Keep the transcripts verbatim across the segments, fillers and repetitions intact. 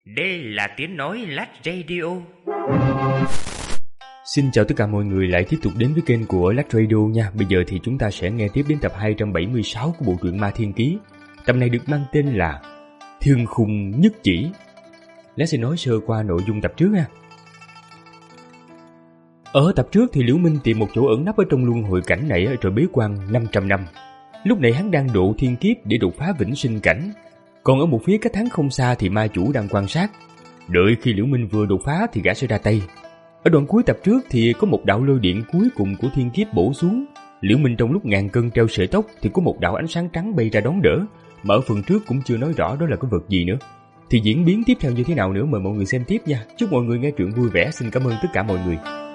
Đây là tiếng nói Lát Radio. Xin chào tất cả mọi người lại tiếp tục đến với kênh của Lát Radio nha. Bây giờ thì chúng ta sẽ nghe tiếp đến tập hai trăm bảy mươi sáu của bộ truyện Ma Thiên Ký. Tập này được mang tên là Thương Khung Nhất Chỉ. Lát sẽ nói sơ qua nội dung tập trước ha. Ở tập trước thì Liễu Minh tìm một chỗ ẩn nấp ở trong luân hồi cảnh này rồi bế quan năm trăm năm. Lúc này hắn đang độ thiên kiếp để đột phá vĩnh sinh cảnh. Còn ở một phía cách hắn không xa thì ma chủ đang quan sát. Đợi khi Liễu Minh vừa đột phá thì gã sẽ ra tay. Ở đoạn cuối tập trước thì có một đạo lôi điện cuối cùng của thiên kiếp bổ xuống. Liễu Minh trong lúc ngàn cân treo sợi tóc thì có một đạo ánh sáng trắng bay ra đón đỡ. Mà ở phần trước cũng chưa nói rõ đó là cái vật gì nữa. Thì diễn biến tiếp theo như thế nào nữa mời mọi người xem tiếp nha. Chúc mọi người nghe truyện vui vẻ. Xin cảm ơn tất cả mọi người.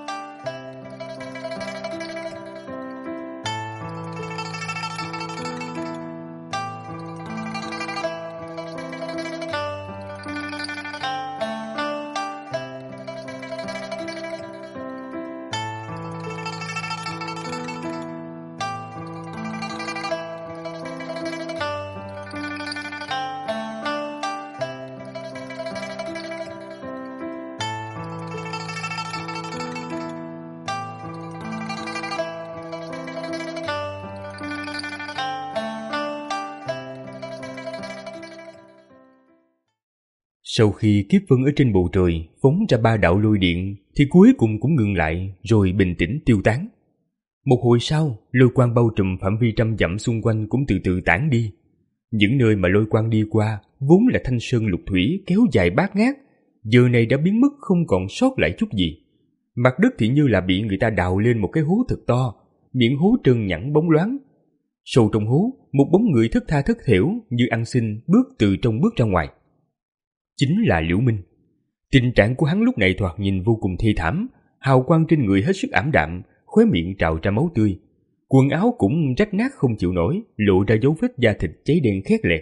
Sau khi kiếp vân ở trên bầu trời phóng ra ba đạo lôi điện thì cuối cùng cũng ngừng lại rồi bình tĩnh tiêu tán. Một hồi sau, lôi quang bao trùm phạm vi trăm dặm xung quanh cũng từ từ tản đi. Những nơi mà lôi quang đi qua vốn là thanh sơn lục thủy kéo dài bát ngát, giờ này đã biến mất không còn sót lại chút gì. Mặt đất thì như là bị người ta đào lên một cái hố thật to, miệng hố trơn nhẵn bóng loáng. Sâu trong hố, một bóng người thất tha thất thểu như ăn xin bước từ trong bước ra ngoài. Chính là Liễu Minh. Tình trạng của hắn lúc này thoạt nhìn vô cùng thê thảm, hào quang trên người hết sức ảm đạm, khóe miệng trào ra máu tươi. Quần áo cũng rách nát không chịu nổi, lộ ra dấu vết da thịt cháy đen khét lẹt.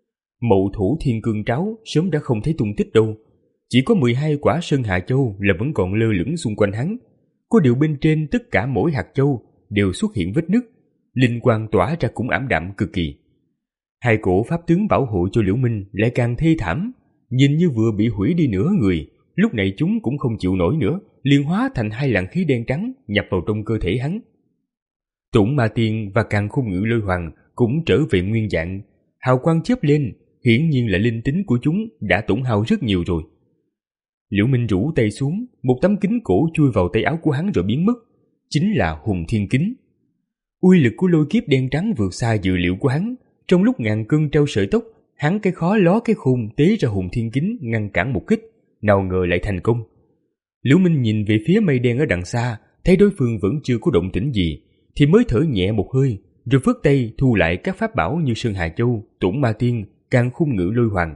Mậu thủ thiên cương tráo sớm đã không thấy tung tích đâu. Chỉ có mười hai quả sơn hạ châu là vẫn còn lơ lửng xung quanh hắn. Có điều bên trên tất cả mỗi hạt châu đều xuất hiện vết nứt, linh quang tỏa ra cũng ảm đạm cực kỳ. Hai cổ pháp tướng bảo hộ cho Liễu Minh lại càng thê thảm, nhìn như vừa bị hủy đi nửa người. Lúc này chúng cũng không chịu nổi nữa, liền hóa thành hai làn khí đen trắng nhập vào trong cơ thể hắn. Tụng Ma Tiên và Càn Khôn Ngự Lôi Hoàng cũng trở về nguyên dạng, hào quang chớp lên, hiển nhiên là linh tính của chúng đã tổn hao rất nhiều rồi. Liễu Minh rũ tay xuống, một tấm kính cổ chui vào tay áo của hắn rồi biến mất, chính là Hùng Thiên Kính. Uy lực của lôi kiếp đen trắng vượt xa dự liệu của hắn, trong lúc ngàn cân treo sợi tóc, hắn cái khó ló cái khôn tế ra Hùng Thiên Kính ngăn cản một kích, nào ngờ lại thành công. Liễu Minh nhìn về phía mây đen ở đằng xa, thấy đối phương vẫn chưa có động tĩnh gì, thì mới thở nhẹ một hơi, rồi phất tay thu lại các pháp bảo như Sơn Hà Châu, Tủng Ma Tiên, Càn Khôn Ngự Lôi Hoàng.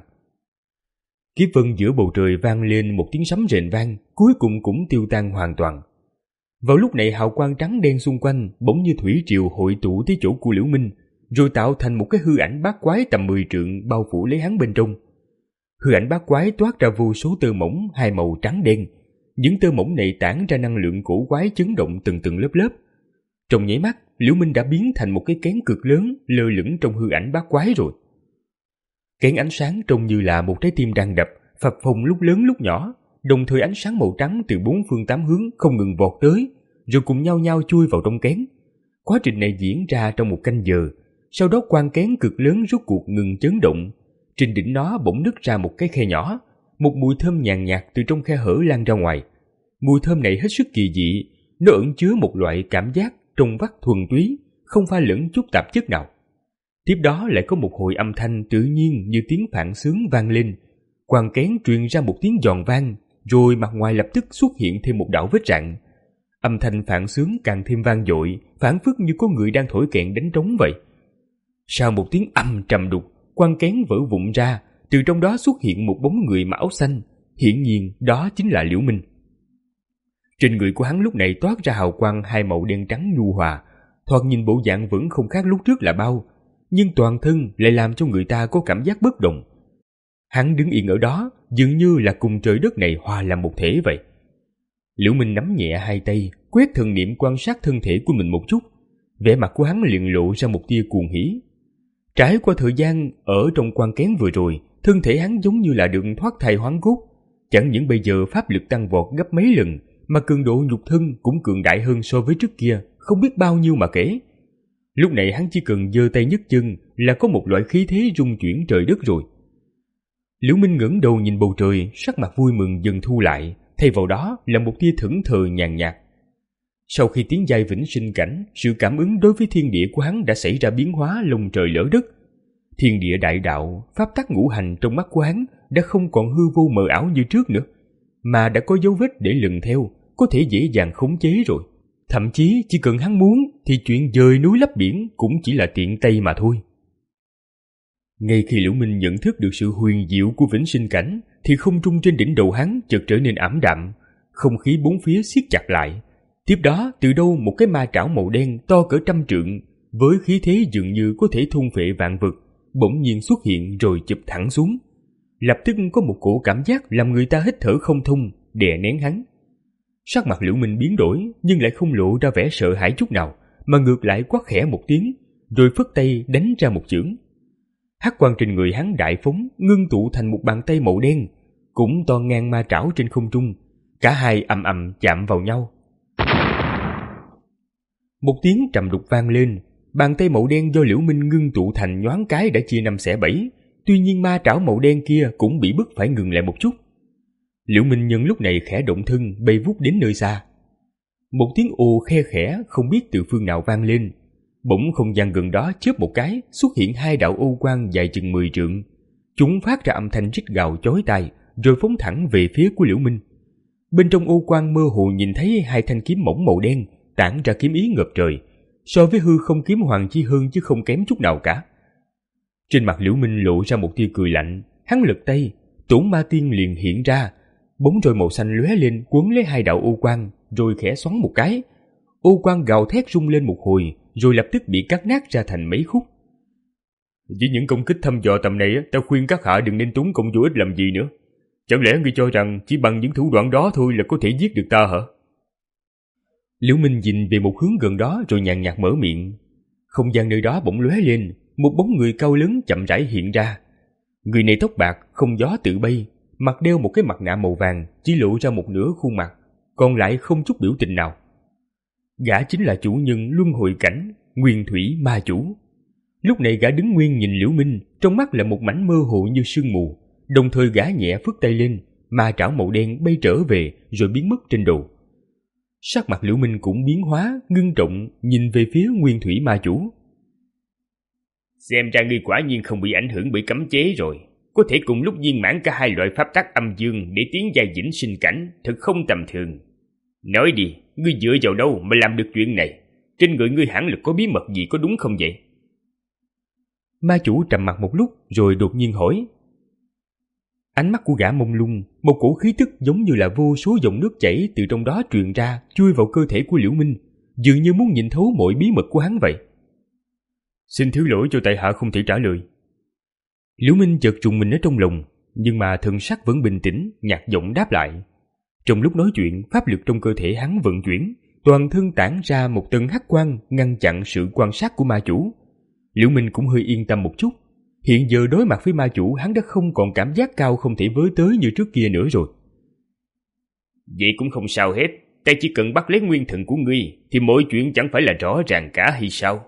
Kiếp vân giữa bầu trời vang lên một tiếng sấm rền vang, cuối cùng cũng tiêu tan hoàn toàn. Vào lúc này hào quang trắng đen xung quanh bỗng như thủy triều hội tụ tới chỗ của Liễu Minh, rồi tạo thành một cái hư ảnh bát quái tầm mười trượng bao phủ lấy hắn bên trong. Hư ảnh bát quái toát ra vô số tơ mỏng hai màu trắng đen. Những tơ mỏng này tản ra năng lượng cổ quái chấn động từng từng lớp lớp. Trong nháy mắt, Liễu Minh đã biến thành một cái kén cực lớn lơ lửng trong hư ảnh bát quái rồi. Kén ánh sáng trông như là một trái tim đang đập, phập phồng lúc lớn lúc nhỏ, đồng thời ánh sáng màu trắng từ bốn phương tám hướng không ngừng vọt tới, rồi cùng nhau nhau chui vào trong kén. Quá trình này diễn ra trong một canh giờ. Sau đó quang kén cực lớn rốt cuộc ngừng chấn động, trên đỉnh nó bỗng nứt ra một cái khe nhỏ, một mùi thơm nhàn nhạt từ trong khe hở lan ra ngoài. Mùi thơm này hết sức kỳ dị, nó ẩn chứa một loại cảm giác trong vắt thuần túy, không pha lẫn chút tạp chất nào. Tiếp đó lại có một hồi âm thanh tự nhiên như tiếng phạn sướng vang lên, quang kén truyền ra một tiếng giòn vang, rồi mặt ngoài lập tức xuất hiện thêm một đạo vết rạn. Âm thanh phạn sướng càng thêm vang dội, phảng phất như có người đang thổi kèn đánh trống vậy. Sau một tiếng âm trầm đục, quang kén vỡ vụn ra, từ trong đó xuất hiện một bóng người mặc áo xanh, hiển nhiên đó chính là Liễu Minh. Trên người của hắn lúc này toát ra hào quang hai màu đen trắng nhu hòa, thoạt nhìn bộ dạng vẫn không khác lúc trước là bao, nhưng toàn thân lại làm cho người ta có cảm giác bất động. Hắn đứng yên ở đó, dường như là cùng trời đất này hòa làm một thể vậy. Liễu Minh nắm nhẹ hai tay, quét thần niệm quan sát thân thể của mình một chút, vẻ mặt của hắn liền lộ ra một tia cuồng hỉ. Trải qua thời gian ở trong quan kén vừa rồi thân thể hắn giống như là được thoát thai hoán cốt. Chẳng những bây giờ pháp lực tăng vọt gấp mấy lần, mà cường độ nhục thân cũng cường đại hơn so với trước kia, không biết bao nhiêu mà kể. Lúc này hắn chỉ cần giơ tay nhấc chân là có một loại khí thế rung chuyển trời đất rồi. Liễu Minh ngẩng đầu nhìn bầu trời, sắc mặt vui mừng dần thu lại, thay vào đó là một tia thẫn thờ nhàn nhạt. Sau khi tiến giai vĩnh sinh cảnh, sự cảm ứng đối với thiên địa của hắn đã xảy ra biến hóa lồng trời lỡ đất. Thiên địa đại đạo, pháp tắc ngũ hành trong mắt của hắn đã không còn hư vô mờ ảo như trước nữa, mà đã có dấu vết để lần theo, có thể dễ dàng khống chế rồi. Thậm chí chỉ cần hắn muốn thì chuyện dời núi lấp biển cũng chỉ là tiện tay mà thôi. Ngay khi Liễu Minh nhận thức được sự huyền diệu của vĩnh sinh cảnh, thì không trung trên đỉnh đầu hắn chợt trở nên ảm đạm, không khí bốn phía siết chặt lại. Tiếp đó, từ đâu một cái ma trảo màu đen to cỡ trăm trượng, với khí thế dường như có thể thôn phệ vạn vật, bỗng nhiên xuất hiện rồi chụp thẳng xuống. Lập tức có một cổ cảm giác làm người ta hít thở không thông, đè nén hắn. Sắc mặt Liễu Minh biến đổi, nhưng lại không lộ ra vẻ sợ hãi chút nào, mà ngược lại quát khẽ một tiếng, rồi phất tay đánh ra một chưởng. Hắc quang trên người hắn đại phóng, ngưng tụ thành một bàn tay màu đen, cũng to ngang ma trảo trên không trung. Cả hai ầm ầm chạm vào nhau. Một tiếng trầm đục vang lên, bàn tay màu đen do Liễu Minh ngưng tụ thành nhoáng cái đã chia năm xẻ bảy. Tuy nhiên ma trảo màu đen kia cũng bị bức phải ngừng lại một chút. Liễu Minh nhân lúc này khẽ động thân bay vút đến nơi xa. Một tiếng ồ khe khẽ không biết từ phương nào vang lên. Bỗng không gian gần đó chớp một cái, xuất hiện hai đạo ô quang dài chừng mười trượng. Chúng phát ra âm thanh rít gào chói tai, rồi phóng thẳng về phía của Liễu Minh. Bên trong ô quang mơ hồ nhìn thấy hai thanh kiếm mỏng màu đen tản ra kiếm ý ngập trời, so với hư không kiếm hoàng chi hơn chứ không kém chút nào cả. Trên mặt Liễu Minh lộ ra một tia cười lạnh, hắn lật tay, Tổn Ma Tiên liền hiện ra, bóng roi màu xanh lóe lên quấn lấy hai đạo ô quang, rồi khẽ xoắn một cái. Ô quang gào thét rung lên một hồi, rồi lập tức bị cắt nát ra thành mấy khúc. Với những công kích thăm dò tầm này, ta khuyên các hạ đừng nên tốn công vô ích làm gì nữa. Chẳng lẽ ngươi cho rằng chỉ bằng những thủ đoạn đó thôi là có thể giết được ta hả? Liễu Minh nhìn về một hướng gần đó rồi nhàn nhạt mở miệng. Không gian nơi đó bỗng lóe lên, một bóng người cao lớn chậm rãi hiện ra. Người này tóc bạc, không gió tự bay, mặt đeo một cái mặt nạ màu vàng, chỉ lộ ra một nửa khuôn mặt, còn lại không chút biểu tình nào. Gã chính là chủ nhân luân hồi cảnh, Nguyên Thủy Ma Chủ. Lúc này gã đứng nguyên nhìn Liễu Minh, trong mắt là một mảnh mơ hồ như sương mù, đồng thời gã nhẹ phất tay lên, ma trảo màu đen bay trở về rồi biến mất trên đầu. Sắc mặt Liễu Minh cũng biến hóa, ngưng trọng nhìn về phía Nguyên Thủy Ma Chủ. Xem ra ngươi quả nhiên không bị ảnh hưởng bởi cấm chế rồi, có thể cùng lúc viên mãn cả hai loại pháp tắc âm dương để tiến giai vĩnh sinh cảnh, thật không tầm thường. Nói đi, ngươi dựa vào đâu mà làm được chuyện này? Trên người ngươi hẳn là có bí mật gì có đúng không vậy? Ma chủ trầm mặt một lúc rồi đột nhiên hỏi. Ánh mắt của gã mông lung, một cổ khí tức giống như là vô số dòng nước chảy từ trong đó truyền ra, chui vào cơ thể của Liễu Minh, dường như muốn nhìn thấu mọi bí mật của hắn vậy. Xin thứ lỗi cho tại hạ không thể trả lời. Liễu Minh chợt trùng mình ở trong lòng, nhưng mà thần sắc vẫn bình tĩnh, nhạt giọng đáp lại. Trong lúc nói chuyện, pháp lực trong cơ thể hắn vận chuyển, toàn thân tản ra một tầng hắc quang ngăn chặn sự quan sát của ma chủ. Liễu Minh cũng hơi yên tâm một chút. Hiện giờ đối mặt với ma chủ, hắn đã không còn cảm giác cao không thể với tới như trước kia nữa rồi. Vậy cũng không sao hết, ta chỉ cần bắt lấy nguyên thần của ngươi thì mọi chuyện chẳng phải là rõ ràng cả hay sao?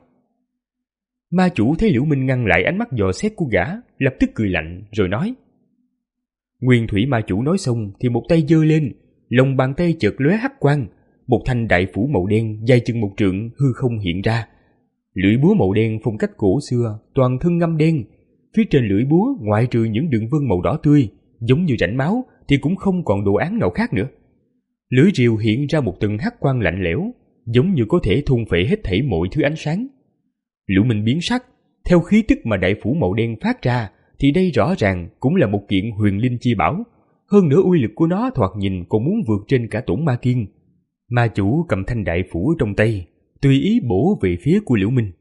Ma chủ thấy Liễu Minh ngăn lại ánh mắt dò xét của gã, lập tức cười lạnh rồi nói. Nguyên Thủy Ma Chủ nói xong thì một tay giơ lên, lòng bàn tay chợt lóe hắc quang, một thanh đại phủ màu đen dài chừng một trượng hư không hiện ra. Lưỡi búa màu đen phong cách cổ xưa, toàn thân ngăm đen, phía trên lưỡi búa ngoại trừ những đường vân màu đỏ tươi giống như rãnh máu thì cũng không còn đồ án nào khác nữa. Lưỡi rìu hiện ra một tầng hắc quang lạnh lẽo, giống như có thể thôn phệ hết thảy mọi thứ ánh sáng. Liễu Minh biến sắc, theo khí tức mà đại phủ màu đen phát ra thì đây rõ ràng cũng là một kiện huyền linh chi bảo, hơn nữa uy lực của nó thoạt nhìn còn muốn vượt trên cả Tổn Ma Kiên. Ma chủ cầm thanh đại phủ trong tay, tùy ý bổ về phía của Liễu Minh.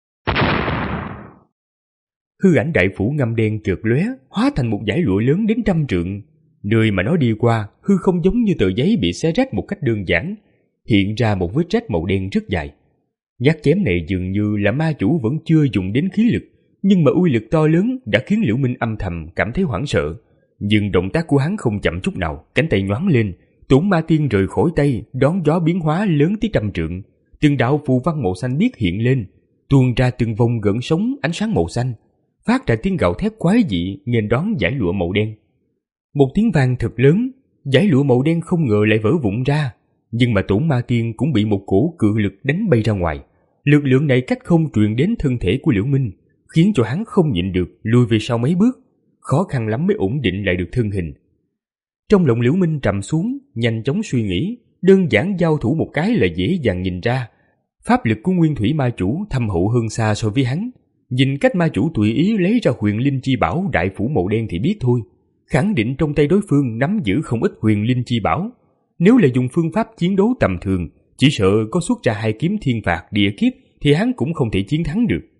Hư ảnh đại phủ ngăm đen chợt lóe, hóa thành một dải lụa lớn đến trăm trượng. Nơi mà nó đi qua, hư không giống như tờ giấy bị xé rách một cách đơn giản, hiện ra một vết rách màu đen rất dài. Nhát chém này dường như là ma chủ vẫn chưa dùng đến khí lực, nhưng mà uy lực to lớn đã khiến Liễu Minh âm thầm cảm thấy hoảng sợ. Nhưng động tác của hắn không chậm chút nào, cánh tay nhoáng lên, Tổn Ma Tiên rời khỏi tay, đón gió biến hóa lớn tới trăm trượng. Từng đạo phù văn màu xanh biếc hiện lên, tuôn ra từng vòng gợn sóng ánh sáng màu xanh, phát ra tiếng gào thét quái dị nghênh đón dải lụa màu đen. Một tiếng vang thật lớn, dải lụa màu đen không ngờ lại vỡ vụn ra, nhưng mà Tổn Ma Tiên cũng bị một cổ cự lực đánh bay ra ngoài. Lực lượng này cách không truyền đến thân thể của Liễu Minh, khiến cho hắn không nhịn được lùi về sau mấy bước, khó khăn lắm mới ổn định lại được thân hình. Trong lòng Liễu Minh trầm xuống, nhanh chóng suy nghĩ, đơn giản giao thủ một cái là dễ dàng nhìn ra. Pháp lực của Nguyên Thủy Ma Chủ thâm hậu hơn xa so với hắn. Nhìn cách ma chủ tùy ý lấy ra huyền linh chi bảo đại phủ màu đen thì biết thôi, khẳng định trong tay đối phương nắm giữ không ít huyền linh chi bảo. Nếu là dùng phương pháp chiến đấu tầm thường, chỉ sợ có xuất ra hai kiếm thiên phạt địa kiếp thì hắn cũng không thể chiến thắng được.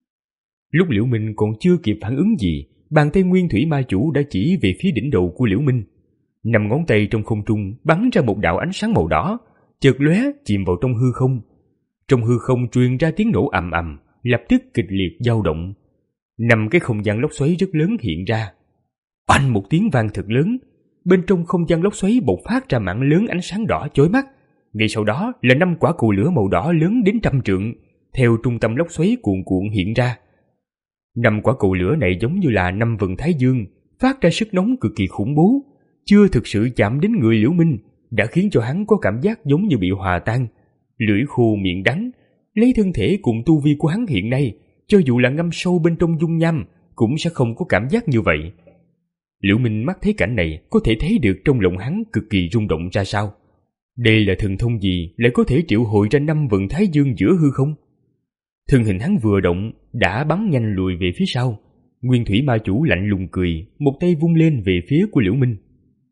Lúc Liễu Minh còn chưa kịp phản ứng gì, bàn tay Nguyên Thủy Ma Chủ đã chỉ về phía đỉnh đầu của Liễu Minh. Năm ngón tay trong không trung bắn ra một đạo ánh sáng màu đỏ, chợt lóe chìm vào trong hư không. Trong hư không truyền ra tiếng nổ ầm ầm, lập tức kịch liệt dao động. Năm cái không gian lốc xoáy rất lớn hiện ra. Oanh một tiếng vang thật lớn, bên trong không gian lốc xoáy bộc phát ra mảng lớn ánh sáng đỏ chói mắt. Ngay sau đó là năm quả cầu lửa màu đỏ lớn đến trăm trượng, theo trung tâm lốc xoáy cuồn cuộn hiện ra. Năm quả cầu lửa này giống như là năm vầng thái dương, phát ra sức nóng cực kỳ khủng bố, chưa thực sự chạm đến người Liễu Minh, đã khiến cho hắn có cảm giác giống như bị hòa tan, lưỡi khô miệng đắng. Lấy thân thể cùng tu vi của hắn hiện nay, cho dù là ngâm sâu bên trong dung nham cũng sẽ không có cảm giác như vậy. Liễu Minh mắt thấy cảnh này, có thể thấy được trong lòng hắn cực kỳ rung động ra sao. Đây là thần thông gì lại có thể triệu hồi ra năm vầng thái dương giữa hư không? Thân hình hắn vừa động đã bắn nhanh lùi về phía sau. Nguyên Thủy Ma Chủ lạnh lùng cười, một tay vung lên về phía của Liễu Minh.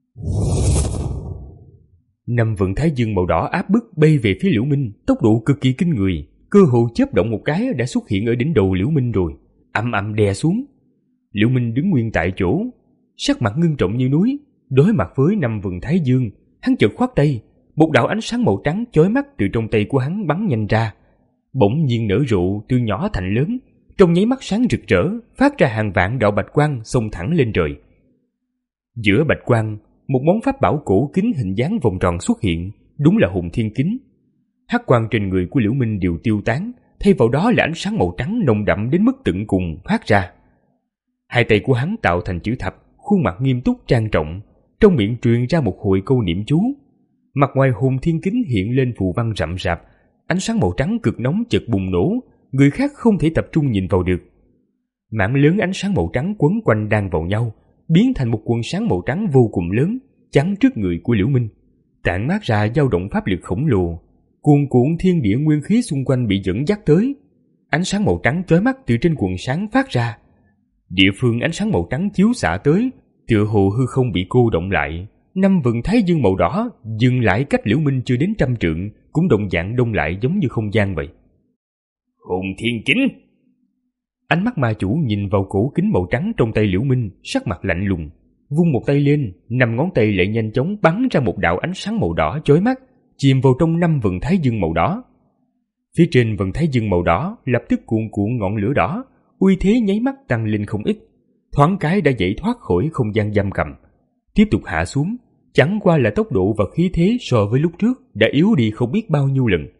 Năm vầng thái dương màu đỏ áp bức bay về phía Liễu Minh, tốc độ cực kỳ kinh người, cơ hồ chớp động một cái đã xuất hiện ở đỉnh đầu Liễu Minh rồi, ầm ầm đè xuống. Liễu Minh đứng nguyên tại chỗ, sắc mặt ngưng trọng như núi, đối mặt với năm vầng thái dương, hắn chợt khoát tay, một đạo ánh sáng màu trắng chói mắt từ trong tay của hắn bắn nhanh ra, bỗng nhiên nở rộ từ nhỏ thành lớn, trong nháy mắt sáng rực rỡ, phát ra hàng vạn đạo bạch quang xông thẳng lên trời. Giữa bạch quang, một món pháp bảo cổ kính hình dáng vòng tròn xuất hiện, đúng là Hùng Thiên Kính. Hắc quang trên người của Liễu Minh đều tiêu tán, thay vào đó là ánh sáng màu trắng nồng đậm đến mức tận cùng phát ra. Hai tay của hắn tạo thành chữ thập, khuôn mặt nghiêm túc trang trọng, trong miệng truyền ra một hồi câu niệm chú. Mặt ngoài Hùng Thiên Kính hiện lên phù văn rậm rạp, ánh sáng màu trắng cực nóng chợt bùng nổ, người khác không thể tập trung nhìn vào được. Mảng lớn ánh sáng màu trắng quấn quanh đan vào nhau, biến thành một quần sáng màu trắng vô cùng lớn, chắn trước người của Liễu Minh, tản mát ra dao động pháp lực khổng lồ. Cuồn cuộn thiên địa nguyên khí xung quanh bị dẫn dắt tới, ánh sáng màu trắng chói mắt từ trên quần sáng phát ra. Địa phương ánh sáng màu trắng chiếu xạ tới, tựa hồ hư không bị cô động lại. Năm vầng thái dương màu đỏ dừng lại cách Liễu Minh chưa đến trăm trượng, cũng đồng dạng đông lại giống như không gian vậy. Hùng Thiên Kính! Ánh mắt ma chủ nhìn vào cổ kính màu trắng trong tay Liễu Minh, sắc mặt lạnh lùng, vung một tay lên, năm ngón tay lại nhanh chóng bắn ra một đạo ánh sáng màu đỏ chói mắt, chìm vào trong năm vầng thái dương màu đỏ. Phía trên vầng thái dương màu đỏ lập tức cuộn cuộn ngọn lửa đỏ, uy thế nháy mắt tăng lên không ít, thoáng cái đã giải thoát khỏi không gian giam cầm, tiếp tục hạ xuống. Chẳng qua là tốc độ và khí thế so với lúc trước đã yếu đi không biết bao nhiêu lần.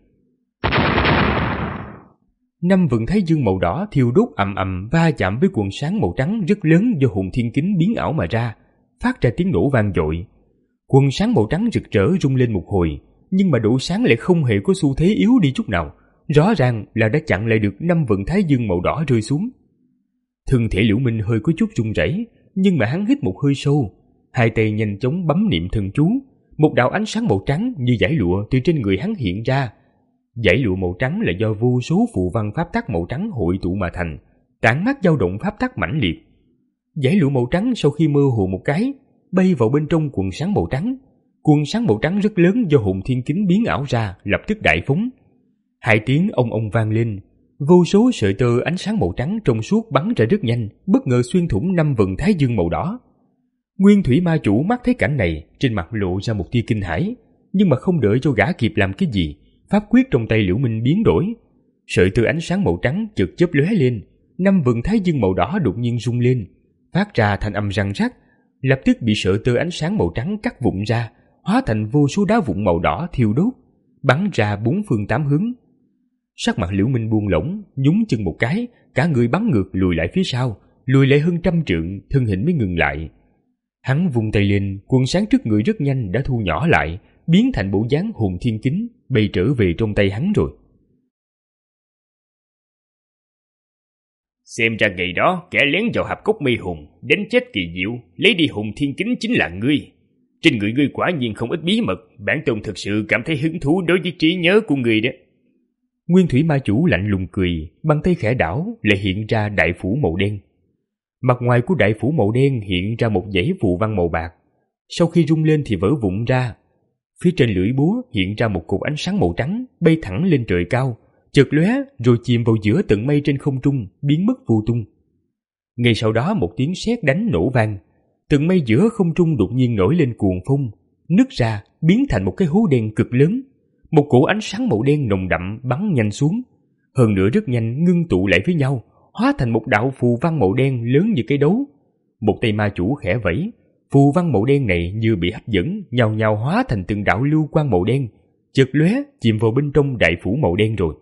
Năm vầng thái dương màu đỏ thiêu đốt ầm ầm va chạm với quần sáng màu trắng rất lớn do Hùng Thiên Kính biến ảo mà ra, phát ra tiếng nổ vang dội. Quần sáng màu trắng rực rỡ rung lên một hồi, nhưng mà độ sáng lại không hề có xu thế yếu đi chút nào, rõ ràng là đã chặn lại được năm vầng thái dương màu đỏ rơi xuống. Thân thể Liễu Minh hơi có chút run rẩy, nhưng mà hắn hít một hơi sâu, hai tay nhanh chóng bấm niệm thần chú, một đạo ánh sáng màu trắng như dải lụa từ trên người hắn hiện ra. Dải lụa màu trắng là do vô số phù văn pháp tắc màu trắng hội tụ mà thành, tản mát dao động pháp tắc mãnh liệt. Dải lụa màu trắng sau khi mơ hồ một cái, bay vào bên trong quần sáng màu trắng. Quần sáng màu trắng rất lớn do Hùng Thiên Kính biến ảo ra lập tức đại phóng. Hai tiếng ông ông vang lên, vô số sợi tơ ánh sáng màu trắng trong suốt bắn ra rất nhanh, bất ngờ xuyên thủng năm vầng thái dương màu đỏ. Nguyên Thủy Ma Chủ mắt thấy cảnh này, trên mặt lộ ra một tia kinh hãi, nhưng mà không đợi cho gã kịp làm cái gì, pháp quyết trong tay Liễu Minh biến đổi. Sợi tơ ánh sáng màu trắng chợt chớp lóe lên, năm vầng thái dương màu đỏ đột nhiên rung lên, phát ra thanh âm răng rắc, lập tức bị sợi tơ ánh sáng màu trắng cắt vụn ra, hóa thành vô số đá vụn màu đỏ thiêu đốt, bắn ra bốn phương tám hướng. Sắc mặt Liễu Minh buông lỏng, nhún chân một cái, cả người bắn ngược lùi lại phía sau, lùi lại hơn trăm trượng, thân hình mới ngừng lại. Hắn vung tay lên, quần sáng trước người rất nhanh đã thu nhỏ lại, biến thành bộ dáng hồn thiên kính, bay trở về trong tay hắn rồi. Xem ra ngày đó kẻ lén vào hạp cốc mê hồn, đánh chết Kỳ Diệu, lấy đi hồn thiên kính chính là ngươi. Trên người ngươi quả nhiên không ít bí mật, bản tôn thực sự cảm thấy hứng thú đối với trí nhớ của ngươi đó. Nguyên thủy ma chủ lạnh lùng cười, bàn tay khẽ đảo lại hiện ra đại phủ màu đen. Mặt ngoài của đại phủ màu đen hiện ra một dãy phù văn màu bạc, sau khi rung lên thì vỡ vụn ra. Phía trên lưỡi búa hiện ra một cột ánh sáng màu trắng bay thẳng lên trời cao, chợt lóe rồi chìm vào giữa tầng mây trên không trung, biến mất vô tung. Ngay sau đó một tiếng sét đánh nổ vang, tầng mây giữa không trung đột nhiên nổi lên cuồng phong, nứt ra biến thành một cái hố đen cực lớn. Một cổ ánh sáng màu đen nồng đậm bắn nhanh xuống, hơn nữa rất nhanh ngưng tụ lại với nhau, hóa thành một đạo phù văn màu đen lớn như cái đấu. Một tay ma chủ khẽ vẫy, phù văn màu đen này như bị hấp dẫn, nhào nhào hóa thành từng đạo lưu quang màu đen, chợt lóe chìm vào bên trong đại phủ màu đen rồi.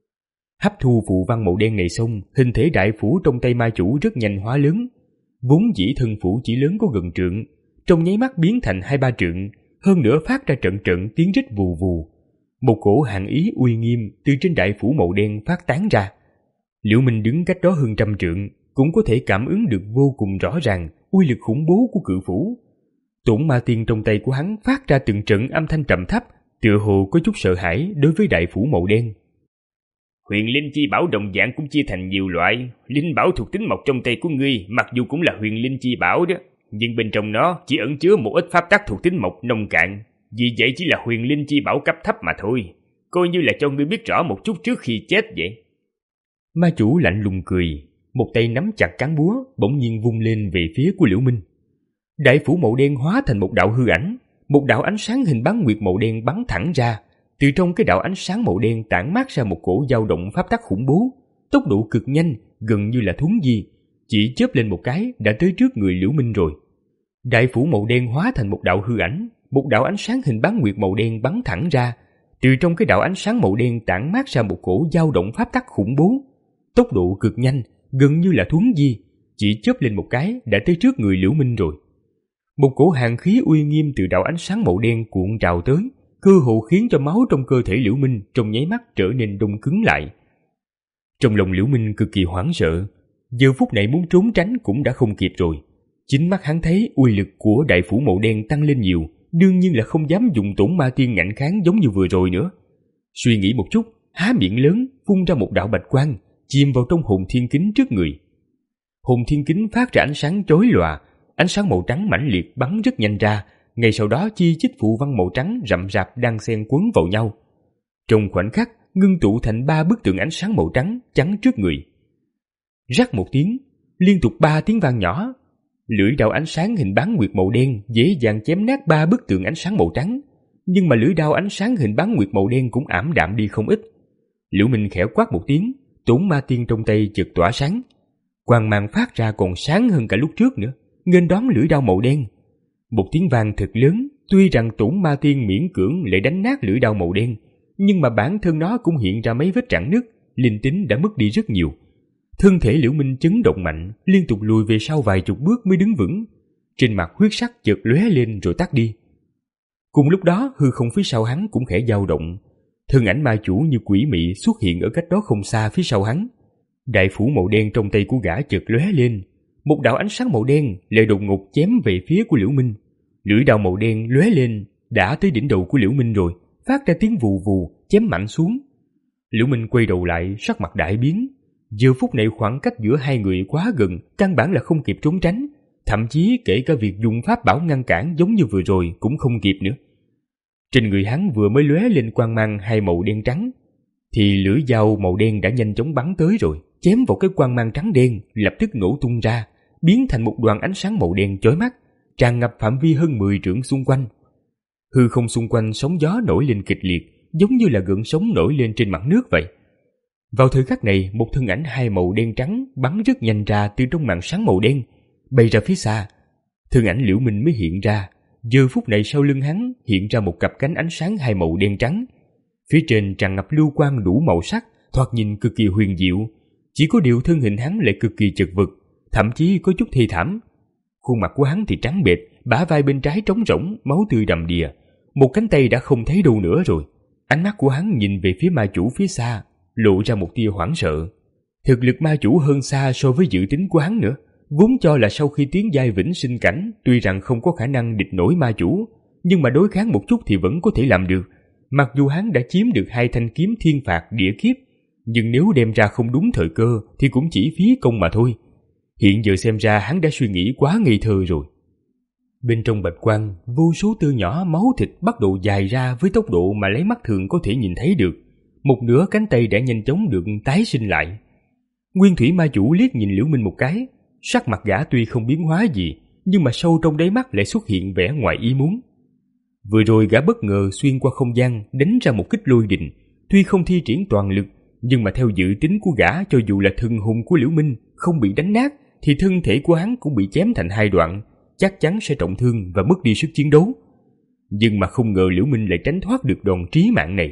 Hấp thu phù văn màu đen này xong, hình thể đại phủ trong tay ma chủ rất nhanh hóa lớn, vốn dĩ thân phủ chỉ lớn có gần trượng, trong nháy mắt biến thành hai ba trượng, hơn nữa phát ra trận trận tiếng rít vù vù. Một cổ hàn ý uy nghiêm từ trên đại phủ màu đen phát tán ra. Liễu Minh đứng cách đó hơn trăm trượng, cũng có thể cảm ứng được vô cùng rõ ràng uy lực khủng bố của cự phủ. Tổn ma tiên trong tay của hắn phát ra từng trận âm thanh trầm thấp, tựa hồ có chút sợ hãi đối với đại phủ màu đen. Huyền linh chi bảo đồng dạng cũng chia thành nhiều loại, linh bảo thuộc tính mộc trong tay của ngươi mặc dù cũng là huyền linh chi bảo đó, nhưng bên trong nó chỉ ẩn chứa một ít pháp tắc thuộc tính mộc nông cạn, vì vậy chỉ là huyền linh chi bảo cấp thấp mà thôi, coi như là cho ngươi biết rõ một chút trước khi chết vậy. Ma chủ lạnh lùng cười, một tay nắm chặt cán búa, bỗng nhiên vung lên về phía của Liễu Minh. Đại phủ màu đen hóa thành một đạo hư ảnh, một đạo ánh sáng hình bán nguyệt màu đen bắn thẳng ra. Từ trong cái đạo ánh sáng màu đen tản mát ra một cổ dao động pháp tắc khủng bố, tốc độ cực nhanh, gần như là thuấn di, chỉ chớp lên một cái đã tới trước người Liễu Minh rồi. Đại phủ màu đen hóa thành một đạo hư ảnh, một đạo ánh sáng hình bán nguyệt màu đen bắn thẳng ra. Từ trong cái đạo ánh sáng màu đen tản mát ra một cổ dao động pháp tắc khủng bố, tốc độ cực nhanh, gần như là thuấn di, chỉ chớp lên một cái đã tới trước người Liễu Minh rồi. Một cổ hàn khí uy nghiêm từ đạo ánh sáng màu đen cuộn trào tới, cơ hồ khiến cho máu trong cơ thể Liễu Minh trong nháy mắt trở nên đông cứng lại. Trong lòng Liễu Minh cực kỳ hoảng sợ, giờ phút này muốn trốn tránh cũng đã không kịp rồi. Chính mắt hắn thấy uy lực của đại phủ màu đen tăng lên nhiều, đương nhiên là không dám dùng tổn ma tiên ngạnh kháng giống như vừa rồi nữa. Suy nghĩ một chút, há miệng lớn phun ra một đạo bạch quang, chìm vào trong hồn thiên kính trước người. Hồn thiên kính phát ra ánh sáng chói lòa, ánh sáng màu trắng mãnh liệt bắn rất nhanh ra, ngay sau đó chi chít phù văn màu trắng rậm rạp đang xen quấn vào nhau. Trong khoảnh khắc, ngưng tụ thành ba bức tượng ánh sáng màu trắng chắn trước người. Rắc một tiếng, liên tục ba tiếng vang nhỏ, lưỡi đao ánh sáng hình bán nguyệt màu đen dễ dàng chém nát ba bức tượng ánh sáng màu trắng, nhưng mà lưỡi đao ánh sáng hình bán nguyệt màu đen cũng ảm đạm đi không ít. Liễu Minh khẽ quát một tiếng, tổn ma tiên trong tay chợt tỏa sáng, quang mang phát ra còn sáng hơn cả lúc trước nữa, nghênh đón lưỡi đao màu đen. Một tiếng vang thật lớn, tuy rằng tổn ma tiên miễn cưỡng lại đánh nát lưỡi đao màu đen, nhưng mà bản thân nó cũng hiện ra mấy vết rạn nứt, linh tính đã mất đi rất nhiều. Thân thể Liễu Minh chấn động mạnh, liên tục lùi về sau vài chục bước mới đứng vững. Trên mặt huyết sắc chợt lóe lên rồi tắt đi. Cùng lúc đó, hư không phía sau hắn cũng khẽ dao động. Thân ảnh ma chủ như quỷ mị xuất hiện ở cách đó không xa phía sau hắn. Đại phủ màu đen trong tay của gã chợt lóe lên, một đạo ánh sáng màu đen lại đột ngột chém về phía của Liễu Minh. Lưỡi đao màu đen lóe lên, đã tới đỉnh đầu của Liễu Minh rồi, phát ra tiếng vù vù, chém mạnh xuống. Liễu Minh quay đầu lại, sắc mặt đại biến. Giờ phút này khoảng cách giữa hai người quá gần, căn bản là không kịp trốn tránh, thậm chí kể cả việc dùng pháp bảo ngăn cản giống như vừa rồi cũng không kịp nữa. Trên người hắn vừa mới lóe lên quang mang hai màu đen trắng, thì lưỡi dao màu đen đã nhanh chóng bắn tới rồi, chém vào cái quang mang trắng đen, lập tức nổ tung ra, biến thành một đoàn ánh sáng màu đen chói mắt, tràn ngập phạm vi hơn mười trượng xung quanh. Hư không xung quanh sóng gió nổi lên kịch liệt, giống như là gợn sóng nổi lên trên mặt nước vậy. Vào thời khắc này, một thân ảnh hai màu đen trắng bắn rất nhanh ra từ trong màn sáng màu đen, bay ra phía xa. Thân ảnh Liễu Minh mới hiện ra. Giờ phút này sau lưng hắn hiện ra một cặp cánh ánh sáng hai màu đen trắng. Phía trên tràn ngập lưu quang đủ màu sắc, thoạt nhìn cực kỳ huyền diệu. Chỉ có điều thân hình hắn lại cực kỳ chật vật, thậm chí có chút thê thảm. Khuôn mặt của hắn thì trắng bệch, bả vai bên trái trống rỗng, máu tươi đầm đìa. Một cánh tay đã không thấy đâu nữa rồi. Ánh mắt của hắn nhìn về phía ma chủ phía xa, lộ ra một tia hoảng sợ. Thực lực ma chủ hơn xa so với dự tính của hắn nữa. Vốn cho là sau khi tiến giai vĩnh sinh cảnh, tuy rằng không có khả năng địch nổi ma chủ, nhưng mà đối kháng một chút thì vẫn có thể làm được. Mặc dù hắn đã chiếm được hai thanh kiếm thiên phạt địa kiếp, nhưng nếu đem ra không đúng thời cơ thì cũng chỉ phí công mà thôi. Hiện giờ xem ra hắn đã suy nghĩ quá ngây thơ rồi. Bên trong bạch quang, vô số tia nhỏ máu thịt bắt đầu dài ra với tốc độ mà lấy mắt thường có thể nhìn thấy được. Một nửa cánh tay đã nhanh chóng được tái sinh lại. Nguyên thủy ma chủ liếc nhìn Liễu Minh một cái, sắc mặt gã tuy không biến hóa gì, nhưng mà sâu trong đáy mắt lại xuất hiện vẻ ngoài ý muốn. Vừa rồi gã bất ngờ xuyên qua không gian đánh ra một kích lôi đình, tuy không thi triển toàn lực, nhưng mà theo dự tính của gã, cho dù là thần hồn của Liễu Minh không bị đánh nát thì thân thể của hắn cũng bị chém thành hai đoạn, chắc chắn sẽ trọng thương và mất đi sức chiến đấu. Nhưng mà không ngờ Liễu Minh lại tránh thoát được đòn trí mạng này.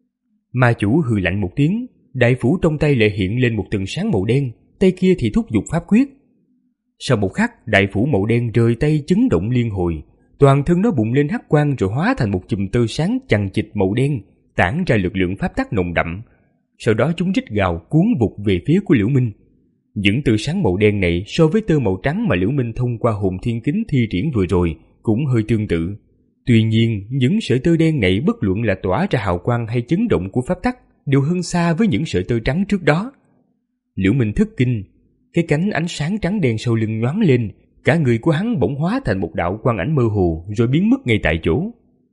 Ma chủ hừ lạnh một tiếng, đại phủ trong tay lại hiện lên một tầng sáng màu đen, tay kia thì thúc giục pháp quyết. Sau một khắc, đại phủ màu đen rời tay chấn động liên hồi, toàn thân nó bùng lên hắc quang rồi hóa thành một chùm tơ sáng chằng chịt màu đen, tản ra lực lượng pháp tắc nồng đậm. Sau đó chúng rít gào cuốn vụt về phía của Liễu Minh. Những tơ sáng màu đen này so với tơ màu trắng mà Liễu Minh thông qua hồn thiên kính thi triển vừa rồi cũng hơi tương tự. Tuy nhiên, những sợi tơ đen này bất luận là tỏa ra hào quang hay chấn động của pháp tắc đều hơn xa với những sợi tơ trắng trước đó. Liễu Minh thất kinh, cái cánh ánh sáng trắng đen sau lưng nhoáng lên, cả người của hắn bỗng hóa thành một đạo quang ảnh mơ hồ rồi biến mất ngay tại chỗ.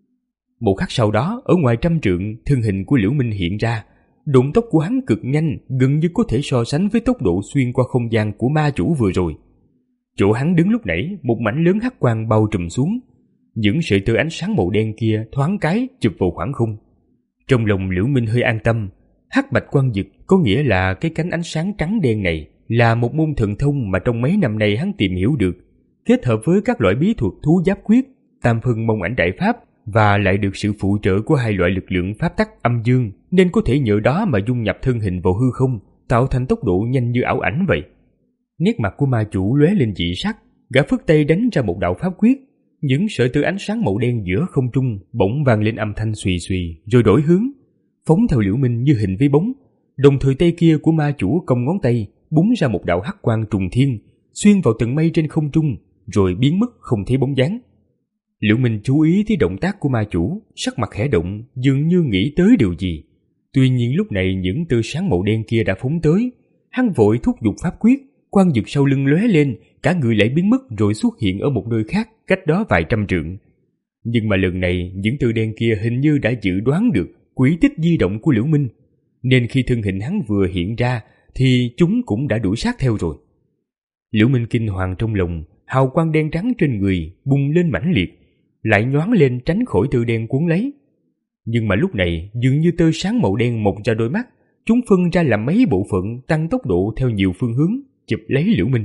Một khắc sau đó, ở ngoài trăm trượng, thân hình của Liễu Minh hiện ra. Động tốc của hắn cực nhanh, gần như có thể so sánh với tốc độ xuyên qua không gian của ma chủ vừa rồi. Chỗ hắn đứng lúc nãy, một mảnh lớn hắc quang bao trùm xuống. Những sợi tơ ánh sáng màu đen kia thoáng cái chụp vào khoảng không. Trong lòng Liễu Minh hơi an tâm. Hắc bạch quang dực có nghĩa là cái cánh ánh sáng trắng đen này là một môn thần thông mà trong mấy năm nay hắn tìm hiểu được, kết hợp với các loại bí thuật thú giáp quyết, tam phân mông ảnh đại pháp, và lại được sự phụ trợ của hai loại lực lượng pháp tắc âm dương, nên có thể nhờ đó mà dung nhập thân hình vào hư không, tạo thành tốc độ nhanh như ảo ảnh vậy. Nét mặt của ma chủ lóe lên dị sắc, gã phất tay đánh ra một đạo pháp quyết. Những sợi tơ ánh sáng màu đen giữa không trung bỗng vang lên âm thanh xùy xùy, rồi đổi hướng, phóng theo Liễu Minh như hình với bóng. Đồng thời tay kia của ma chủ cong ngón tay, búng ra một đạo hắc quang trùng thiên, xuyên vào tầng mây trên không trung, rồi biến mất không thấy bóng dáng. Liễu Minh chú ý thấy động tác của ma chủ, sắc mặt khẽ động, dường như nghĩ tới điều gì. Tuy nhiên lúc này những tia sáng màu đen kia đã phóng tới, hắn vội thúc giục pháp quyết, quang dực sau lưng lóe lên, cả người lại biến mất rồi xuất hiện ở một nơi khác, cách đó vài trăm trượng. Nhưng mà lần này những tia đen kia hình như đã dự đoán được quỹ tích di động của Liễu Minh, nên khi thân hình hắn vừa hiện ra thì chúng cũng đã đuổi sát theo rồi. Liễu Minh kinh hoàng trong lòng, hào quang đen trắng trên người bùng lên mãnh liệt, lại nhoáng lên tránh khỏi tơ đen cuốn lấy. Nhưng mà lúc này dường như tơ sáng màu đen mọc ra đôi mắt, chúng phân ra làm mấy bộ phận, tăng tốc độ theo nhiều phương hướng, chụp lấy Liễu Minh.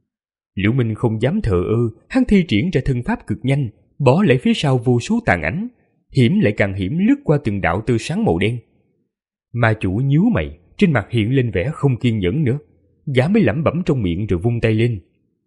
Liễu Minh không dám thờ ơ, hắn thi triển ra thân pháp cực nhanh, bỏ lại phía sau vô số tàn ảnh, hiểm lại càng hiểm lướt qua từng đạo tơ sáng màu đen. Ma chủ nhíu mày, trên mặt hiện lên vẻ không kiên nhẫn nữa, gã mới lẩm bẩm trong miệng rồi vung tay lên.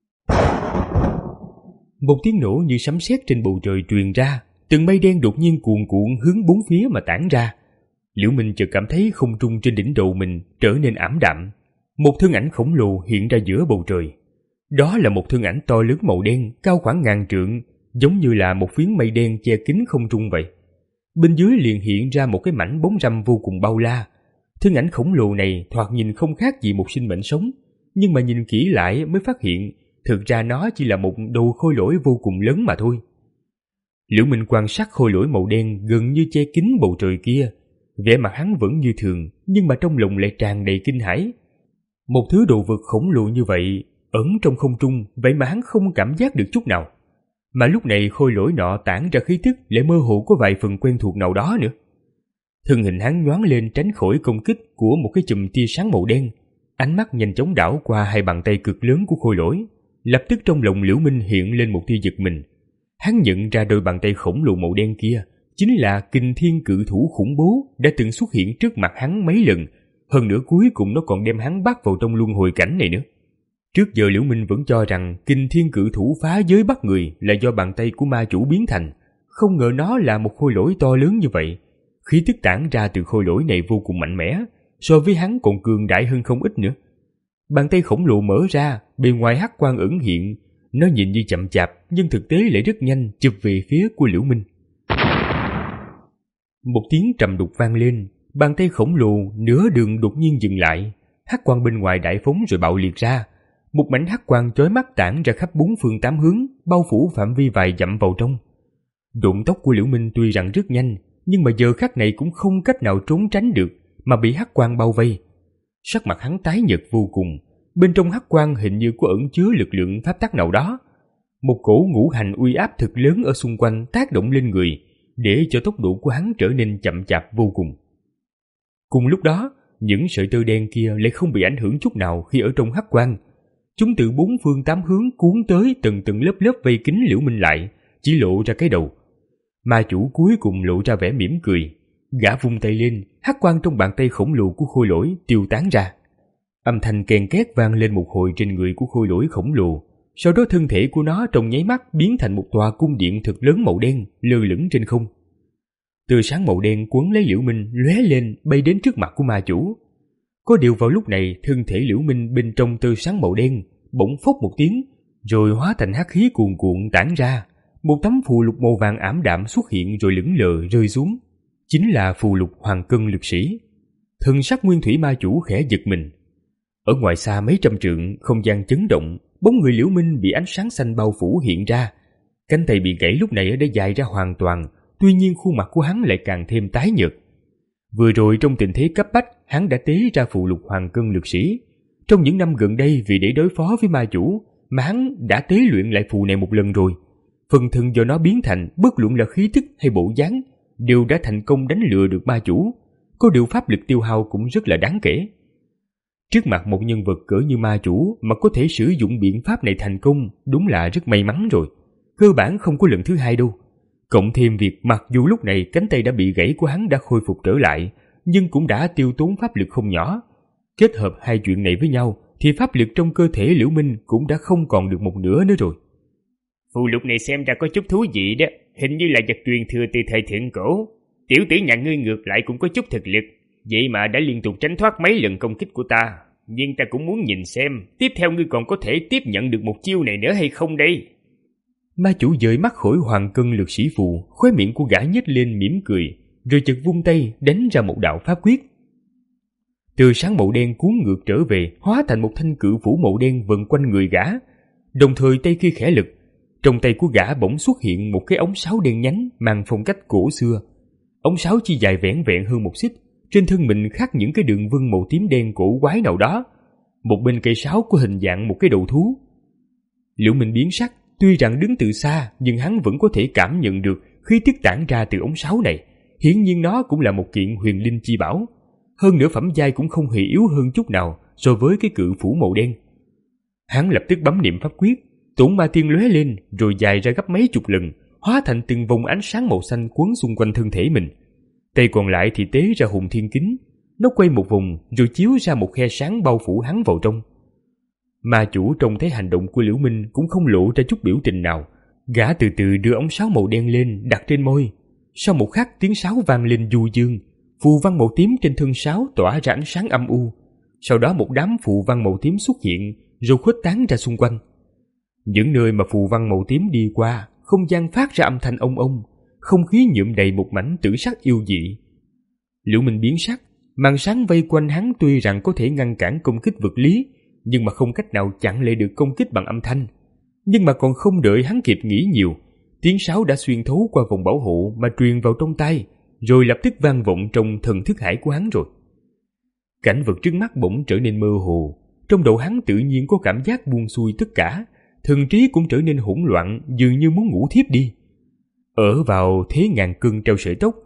Một tiếng nổ như sấm sét trên bầu trời truyền ra, từng mây đen đột nhiên cuồn cuộn hướng bốn phía mà tản ra. Liễu Minh chợt cảm thấy không trung trên đỉnh đầu mình trở nên ảm đạm. Một thân ảnh khổng lồ hiện ra giữa bầu trời. Đó là một thân ảnh to lớn màu đen, cao khoảng ngàn trượng, giống như là một phiến mây đen che kín không trung vậy. Bên dưới liền hiện ra một cái mảnh bóng râm vô cùng bao la. Thân ảnh khổng lồ này thoạt nhìn không khác gì một sinh mệnh sống, nhưng mà nhìn kỹ lại mới phát hiện thực ra nó chỉ là một đầu khôi lỗi vô cùng lớn mà thôi. Liễu Minh quan sát khôi lỗi màu đen gần như che kín bầu trời kia, vẻ mặt hắn vẫn như thường, nhưng mà trong lòng lại tràn đầy kinh hãi. Một thứ đồ vật khổng lồ như vậy ẩn trong không trung, vậy mà hắn không cảm giác được chút nào. Mà lúc này khôi lỗi nọ tản ra khí tức lại mơ hồ có vài phần quen thuộc nào đó nữa. Thân hình hắn nhoáng lên tránh khỏi công kích của một cái chùm tia sáng màu đen. Ánh mắt nhanh chóng đảo qua hai bàn tay cực lớn của Khôi Lỗi. Lập tức trong lòng Liễu Minh hiện lên một tia giật mình. Hắn nhận ra đôi bàn tay khổng lồ màu đen kia chính là Kình Thiên cự thủ khủng bố đã từng xuất hiện trước mặt hắn mấy lần. Hơn nữa cuối cùng nó còn đem hắn bắt vào trong luân hồi cảnh này nữa. Trước giờ Liễu Minh vẫn cho rằng Kình Thiên cự thủ phá giới bắt người là do bàn tay của ma chủ biến thành. Không ngờ nó là một khôi lỗi to lớn như vậy. Khí tức tản ra từ khôi lỗi này vô cùng mạnh mẽ, so với hắn còn cường đại hơn không ít nữa. Bàn tay khổng lồ mở ra, bề ngoài hắc quang ẩn hiện. Nó nhìn như chậm chạp nhưng thực tế lại rất nhanh chụp về phía của Liễu Minh. Một tiếng trầm đục vang lên, bàn tay khổng lồ nửa đường đột nhiên dừng lại. Hắc quang bên ngoài đại phóng rồi bạo liệt ra. Một mảnh hắc quang chói mắt tản ra khắp bốn phương tám hướng, bao phủ phạm vi vài dặm vào trong. Độn tốc của Liễu Minh tuy rằng rất nhanh, nhưng mà giờ khắc này cũng không cách nào trốn tránh được, mà bị hắc quang bao vây. Sắc mặt hắn tái nhợt vô cùng, bên trong hắc quang hình như có ẩn chứa lực lượng pháp tắc nào đó. Một cổ ngũ hành uy áp thực lớn ở xung quanh tác động lên người, để cho tốc độ của hắn trở nên chậm chạp vô cùng. Cùng lúc đó, những sợi tơ đen kia lại không bị ảnh hưởng chút nào khi ở trong hắc quang. Chúng từ bốn phương tám hướng cuốn tới từng từng lớp lớp vây kín Liễu Minh lại, chỉ lộ ra cái đầu. Ma chủ cuối cùng lộ ra vẻ mỉm cười. Gã vung tay lên, hắc quang trong bàn tay khổng lồ của khôi lỗi tiêu tán ra. Âm thanh kèn két vang lên một hồi trên người của khôi lỗi khổng lồ. Sau đó thân thể của nó trong nháy mắt biến thành một tòa cung điện thật lớn màu đen lơ lửng trên không. Tia sáng màu đen quấn lấy Liễu Minh lóe lên bay đến trước mặt của ma chủ. Có điều vào lúc này thân thể Liễu Minh bên trong tia sáng màu đen bỗng phốc một tiếng, rồi hóa thành hắc khí cuồn cuộn tản ra. Một tấm phù lục màu vàng ảm đạm xuất hiện rồi lững lờ rơi xuống. Chính là phù lục Hoàng Cân Lực Sĩ. Thần sắc Nguyên Thủy ma chủ khẽ giật mình. Ở ngoài xa mấy trăm trượng, không gian chấn động, bóng người Liễu Minh bị ánh sáng xanh bao phủ hiện ra. Cánh tay bị gãy lúc này đã dài ra hoàn toàn, tuy nhiên khuôn mặt của hắn lại càng thêm tái nhợt. Vừa rồi trong tình thế cấp bách, hắn đã tế ra phù lục Hoàng Cân Lực Sĩ. Trong những năm gần đây vì để đối phó với ma chủ mà hắn đã tế luyện lại phù này một lần rồi. Phần thân do nó biến thành, bất luận là khí tức hay bộ dáng, đều đã thành công đánh lừa được ma chủ. Có điều pháp lực tiêu hao cũng rất là đáng kể. Trước mặt một nhân vật cỡ như ma chủ mà có thể sử dụng biện pháp này thành công, đúng là rất may mắn rồi. Cơ bản không có lần thứ hai đâu. Cộng thêm việc mặc dù lúc này cánh tay đã bị gãy của hắn đã khôi phục trở lại, nhưng cũng đã tiêu tốn pháp lực không nhỏ. Kết hợp hai chuyện này với nhau thì pháp lực trong cơ thể Liễu Minh cũng đã không còn được một nửa nữa rồi. Phù lục này xem ra có chút thú vị đó, hình như là vật truyền thừa từ thời thượng cổ. Tiểu tử nhà ngươi ngược lại cũng có chút thực lực, vậy mà đã liên tục tránh thoát mấy lần công kích của ta. Nhưng ta cũng muốn nhìn xem, tiếp theo ngươi còn có thể tiếp nhận được một chiêu này nữa hay không đây? Ma chủ dời mắt khỏi Hoàng Cân Lực Sĩ phù, khóe miệng của gã nhếch lên mỉm cười, rồi chợt vung tay đánh ra một đạo pháp quyết. Từ sáng màu đen cuốn ngược trở về, hóa thành một thanh cự phủ màu đen vần quanh người gã. Đồng thời tay kia khẽ lực, trong tay của gã bỗng xuất hiện một cái ống sáo đen nhánh mang phong cách cổ xưa. Ống sáo chỉ dài vẻn vẹn hơn một xích, trên thân mình khắc những cái đường vân màu tím đen cổ quái nào đó. Một bên cây sáo có hình dạng một cái đầu thú. Liễu Minh biến sắc, tuy rằng đứng từ xa nhưng hắn vẫn có thể cảm nhận được khí tức tản ra từ ống sáo này. Hiển nhiên nó cũng là một kiện huyền linh chi bảo. Hơn nữa phẩm giai cũng không hề yếu hơn chút nào so với cái cự phủ màu đen. Hắn lập tức bấm niệm pháp quyết, tổn ma tiên lóe lên rồi dài ra gấp mấy chục lần, hóa thành từng vòng ánh sáng màu xanh quấn xung quanh thân thể mình. Tay còn lại thì tế ra hùng thiên kính, nó quay một vòng rồi chiếu ra một khe sáng bao phủ hắn vào trong. Ma chủ trông thấy hành động của Liễu Minh cũng không lộ ra chút biểu tình nào. Gã từ từ đưa ống sáo màu đen lên đặt trên môi. Sau một khắc tiếng sáo vang lên du dương, phù văn màu tím trên thân sáo tỏa ra ánh sáng âm u. Sau đó một đám phù văn màu tím xuất hiện rồi khuếch tán ra xung quanh. Những nơi mà phù văn màu tím đi qua, không gian phát ra âm thanh ông ông, không khí nhuộm đầy một mảnh tử sắc yêu dị. Liễu Minh biến sắc, màn sáng vây quanh hắn tuy rằng có thể ngăn cản công kích vật lý, nhưng mà không cách nào chặn lại được công kích bằng âm thanh. Nhưng mà còn không đợi hắn kịp nghĩ nhiều, tiếng sáo đã xuyên thấu qua vòng bảo hộ mà truyền vào trong tai, rồi lập tức vang vọng trong thần thức hải của hắn rồi. Cảnh vật trước mắt bỗng trở nên mơ hồ, trong đầu hắn tự nhiên có cảm giác buông xuôi tất cả, thần trí cũng trở nên hỗn loạn, dường như muốn ngủ thiếp đi. Ở vào thế ngàn cân treo sợi tóc,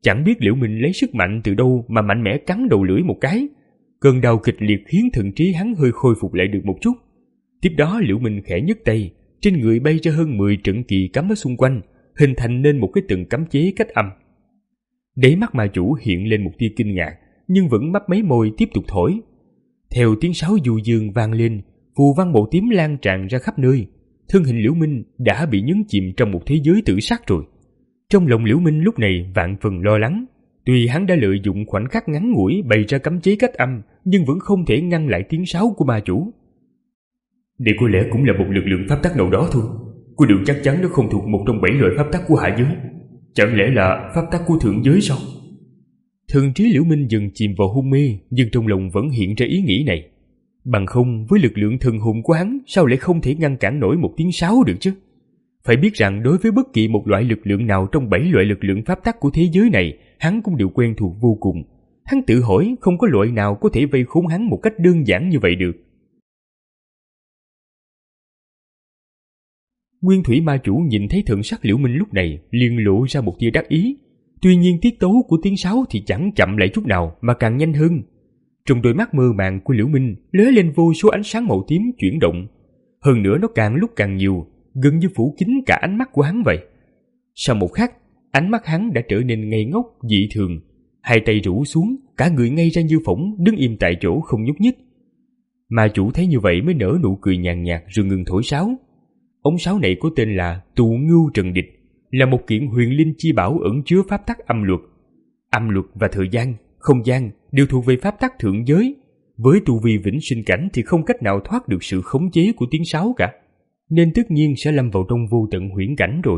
Chẳng biết Liễu Minh lấy sức mạnh từ đâu mà mạnh mẽ cắn đầu lưỡi một cái. Cơn đau kịch liệt khiến thần trí hắn hơi khôi phục lại được một chút. Tiếp đó Liễu Minh khẽ nhấc tay, trên người bay ra hơn mười trận kỳ cắm ở xung quanh, hình thành nên một cái tầng cấm chế cách âm. Đáy mắt ma chủ hiện lên một tia kinh ngạc, nhưng vẫn mấp máy môi tiếp tục thổi. Theo tiếng sáo du dương vang lên, phù văn màu tím lan tràn ra khắp nơi. Thân hình Liễu Minh đã bị nhấn chìm trong một thế giới tử sắc rồi. Trong lòng Liễu Minh lúc này vạn phần lo lắng. Tuy hắn đã lợi dụng khoảnh khắc ngắn ngủi bày ra cấm chế cách âm, nhưng vẫn không thể ngăn lại tiếng sáo của ma chủ. Đây có lẽ cũng là một lực lượng pháp tắc nào đó thôi. Cô đường chắc chắn nó không thuộc một trong bảy loại pháp tắc của hạ giới. Chẳng lẽ là pháp tắc của thượng giới sao? Thần trí Liễu Minh dần chìm vào hôn mê, nhưng trong lòng vẫn hiện ra ý nghĩ này. Bằng không, với lực lượng thần hồn của hắn, sao lại không thể ngăn cản nổi một tiếng sáo được chứ? Phải biết rằng đối với bất kỳ một loại lực lượng nào trong bảy loại lực lượng pháp tắc của thế giới này, hắn cũng đều quen thuộc vô cùng. Hắn tự hỏi không có loại nào có thể vây khốn hắn một cách đơn giản như vậy được. Nguyên Thủy Ma Chủ nhìn thấy thần sắc Liễu Minh lúc này liền lộ ra một tia đắc ý. Tuy nhiên tiết tấu của tiếng sáo thì chẳng chậm lại chút nào mà càng nhanh hơn. Trong đôi mắt mơ màng của Liễu Minh lóe lên vô số ánh sáng màu tím chuyển động. Hơn nữa nó càng lúc càng nhiều, gần như phủ kín cả ánh mắt của hắn vậy. Sau một khắc, ánh mắt hắn đã trở nên ngây ngốc dị thường, hai tay rũ xuống, cả người ngây ra như phỗng, đứng im tại chỗ không nhúc nhích. Ma chủ thấy như vậy mới nở nụ cười nhàn nhạt rồi ngừng thổi sáo. Ống sáo này có tên là Tụ Ngưu Trần Địch, là một kiện huyền linh chi bảo ẩn chứa pháp tắc âm luật. Âm luật và thời gian, không gian đều thuộc về pháp tắc thượng giới. Với tu vi vĩnh sinh cảnh thì không cách nào thoát được sự khống chế của tiếng sáo cả, nên tất nhiên sẽ lâm vào trong vô tận huyễn cảnh rồi.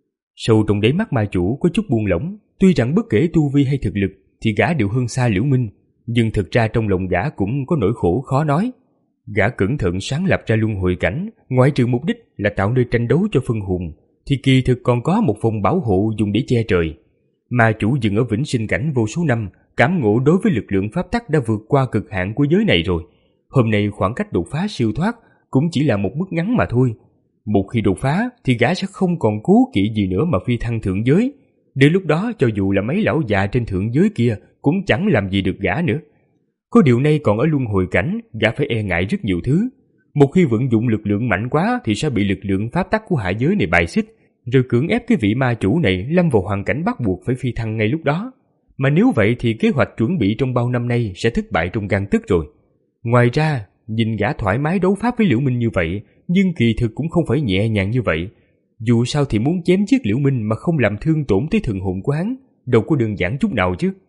Sâu trong đáy mắt ma chủ có chút buông lỏng. Tuy rằng bất kể tu vi hay thực lực thì gã đều hơn xa Liễu Minh, nhưng thực ra trong lòng gã cũng có nỗi khổ khó nói. Gã cẩn thận sáng lập ra luân hồi cảnh, ngoại trừ mục đích là tạo nơi tranh đấu cho phân hồn, thì kỳ thực còn có một vòng bảo hộ dùng để che trời. Ma chủ dừng ở vĩnh sinh cảnh vô số năm, cảm ngộ đối với lực lượng pháp tắc đã vượt qua cực hạn của giới này rồi. Hôm nay khoảng cách đột phá siêu thoát cũng chỉ là một bước ngắn mà thôi. Một khi đột phá thì gã sẽ không còn cố kỵ gì nữa mà phi thăng thượng giới. Đến lúc đó cho dù là mấy lão già trên thượng giới kia cũng chẳng làm gì được gã nữa. Có điều này còn ở luân hồi cảnh, gã phải e ngại rất nhiều thứ. Một khi vận dụng lực lượng mạnh quá thì sẽ bị lực lượng pháp tắc của hạ giới này bài xích, rồi cưỡng ép cái vị ma chủ này lâm vào hoàn cảnh bắt buộc phải phi thăng ngay lúc đó. Mà nếu vậy thì kế hoạch chuẩn bị trong bao năm nay sẽ thất bại trong gang tấc rồi. Ngoài ra, nhìn gã thoải mái đấu pháp với Liễu Minh như vậy, nhưng kỳ thực cũng không phải nhẹ nhàng như vậy. Dù sao thì muốn chém giết Liễu Minh mà không làm thương tổn tới thần hồn của hắn, đâu có đơn giản chút nào chứ.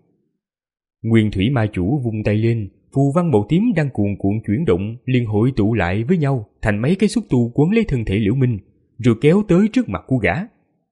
Nguyên Thủy Ma Chủ vung tay lên, phù văn màu tím đang cuồn cuộn chuyển động liền hội tụ lại với nhau thành mấy cái xúc tu quấn lấy thân thể Liễu Minh, rồi kéo tới trước mặt của gã.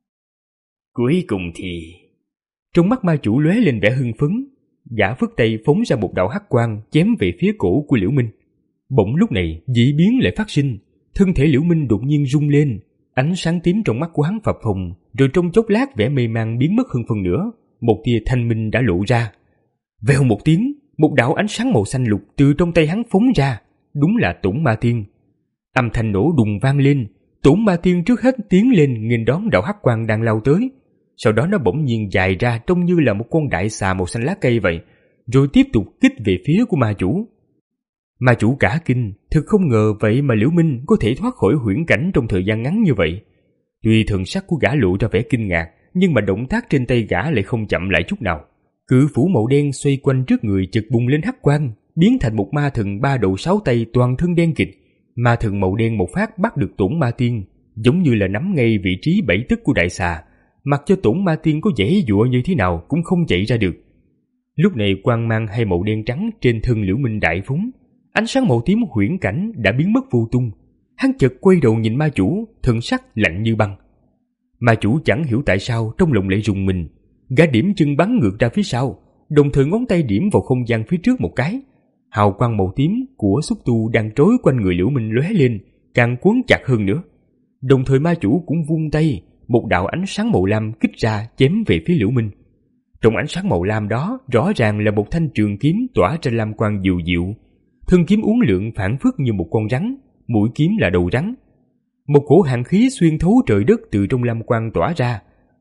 Cuối cùng thì... Trong mắt ma chủ lóe lên vẻ hưng phấn, gã phất tay phóng ra một đạo hắc quang chém về phía cổ của Liễu Minh. Bỗng lúc này dị biến lại phát sinh, thân thể Liễu Minh đột nhiên rung lên, ánh sáng tím trong mắt của hắn phập phồng, rồi trong chốc lát vẻ mê man biến mất hơn phần nữa, một tia thanh minh đã lộ ra. Vèo một tiếng, một đạo ánh sáng màu xanh lục từ trong tay hắn phóng ra, đúng là Tổn Ma Tiên. Âm thanh nổ đùng vang lên, Tổn Ma Tiên trước hết tiến lên nghênh đón đạo hắc quang đang lao tới. Sau đó nó bỗng nhiên dài ra trông như là một con đại xà màu xanh lá cây vậy, rồi tiếp tục kích về phía của ma chủ. Ma chủ cả kinh, thực không ngờ vậy mà Liễu Minh có thể thoát khỏi huyễn cảnh trong thời gian ngắn như vậy. Tuy thần sắc của gã lộ ra vẻ kinh ngạc, nhưng mà động tác trên tay gã lại không chậm lại chút nào. Cự phủ màu đen xoay quanh trước người chợt bùng lên hắc quang, biến thành một ma thần ba đầu sáu tay toàn thân đen kịt. Ma thần màu đen một phát bắt được Tổn Ma Tiên, giống như là nắm ngay vị trí bảy tấc của đại xà, mặc cho Tổn Ma Tiên có giãy giụa như thế nào cũng không chạy ra được. Lúc này quang mang hai màu đen trắng trên thân Liễu Minh đại phóng, ánh sáng màu tím huyễn cảnh đã biến mất vô tung. Hắn chợt quay đầu nhìn ma chủ, thần sắc lạnh như băng. Ma chủ chẳng hiểu tại sao trong lòng lại rùng mình, gã điểm chân bắn ngược ra phía sau, đồng thời ngón tay điểm vào không gian phía trước một cái. Hào quang màu tím của xúc tu đang trói quanh người Liễu Minh lóe lên, càng quấn chặt hơn nữa. Đồng thời ma chủ cũng vung tay, một đạo ánh sáng màu lam kích ra chém về phía Liễu Minh. Trong ánh sáng màu lam đó rõ ràng là một thanh trường kiếm tỏa ra lam quang dịu dịu. Thân kiếm uốn lượn phảng phất như một con rắn, mũi kiếm là đầu rắn. Một cổ hàn khí xuyên thấu trời đất từ trong lam quang tỏa ra,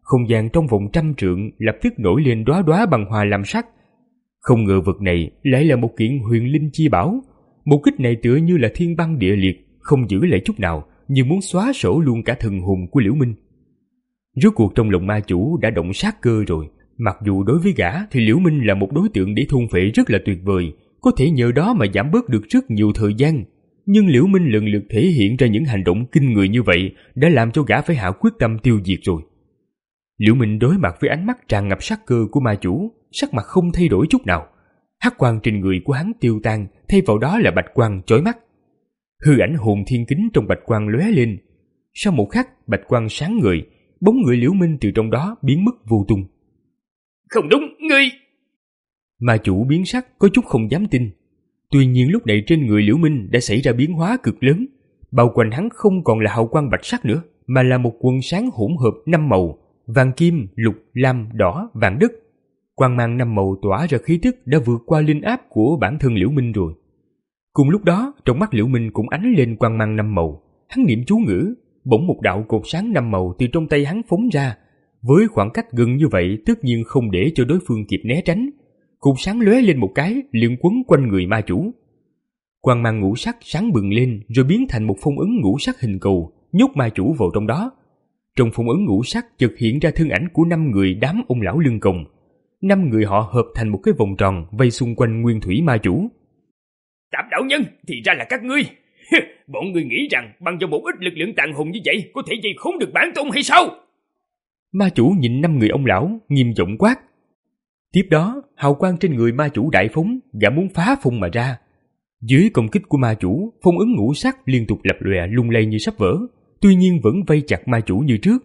không gian trong vòng trăm trượng lập tức nổi lên đóa đóa bằng hoa lam sắc. Không ngờ vật này lại là một kiện huyền linh chi bảo. Một kích này tựa như là thiên băng địa liệt, không giữ lại chút nào, như muốn xóa sổ luôn cả thần hồn của Liễu Minh. Rốt cuộc trong lòng ma chủ đã động sát cơ rồi. Mặc dù đối với gã thì Liễu Minh là một đối tượng để thôn phệ rất là tuyệt vời, có thể nhờ đó mà giảm bớt được rất nhiều thời gian. Nhưng Liễu Minh lần lượt thể hiện ra những hành động kinh người như vậy đã làm cho gã phải hạ quyết tâm tiêu diệt rồi. Liễu Minh đối mặt với ánh mắt tràn ngập sát cơ của ma chủ, sắc mặt không thay đổi chút nào. Hắc quang trên người của hắn tiêu tan, thay vào đó là bạch quang chói mắt. Hư ảnh hồn thiên kính trong bạch quang lóe lên. Sau một khắc, bạch quang sáng ngời, bóng người Liễu Minh từ trong đó biến mất vô tung. Không đúng, ngươi... Ma chủ biến sắc, có chút không dám tin. Tuy nhiên lúc này trên người Liễu Minh đã xảy ra biến hóa cực lớn. Bao quanh hắn không còn là hào quang bạch sắc nữa, mà là một quần sáng hỗn hợp năm màu: vàng kim, lục, lam, đỏ, vàng đất. Quang mang năm màu tỏa ra khí tức đã vượt qua linh áp của bản thân Liễu Minh rồi. Cùng lúc đó, trong mắt Liễu Minh cũng ánh lên quang mang năm màu. Hắn niệm chú ngữ, bỗng một đạo cột sáng năm màu từ trong tay hắn phóng ra. Với khoảng cách gần như vậy, tất nhiên không để cho đối phương kịp né tránh. Cột sáng lóe lên một cái, liền quấn quanh người ma chủ. Quang mang ngũ sắc sáng bừng lên, rồi biến thành một phong ấn ngũ sắc hình cầu, nhốt ma chủ vào trong đó. Trong phong ấn ngũ sắc chợt hiện ra thân ảnh của năm người đám ông lão lưng còng. Năm người họ hợp thành một cái vòng tròn vây xung quanh nguyên thủy ma chủ. Tạp đạo nhân, thì ra là các ngươi. Bọn ngươi nghĩ rằng bằng vào một ít lực lượng tàn hồn như vậy có thể dây khốn được bản tôn hay sao? Ma chủ nhìn năm người ông lão, nghiêm giọng quát. Tiếp đó, hào quang trên người ma chủ đại phóng, gã muốn phá phong mà ra. Dưới công kích của ma chủ, phong ấn ngũ sắc liên tục lập lòe lung lay như sắp vỡ, tuy nhiên vẫn vây chặt ma chủ như trước.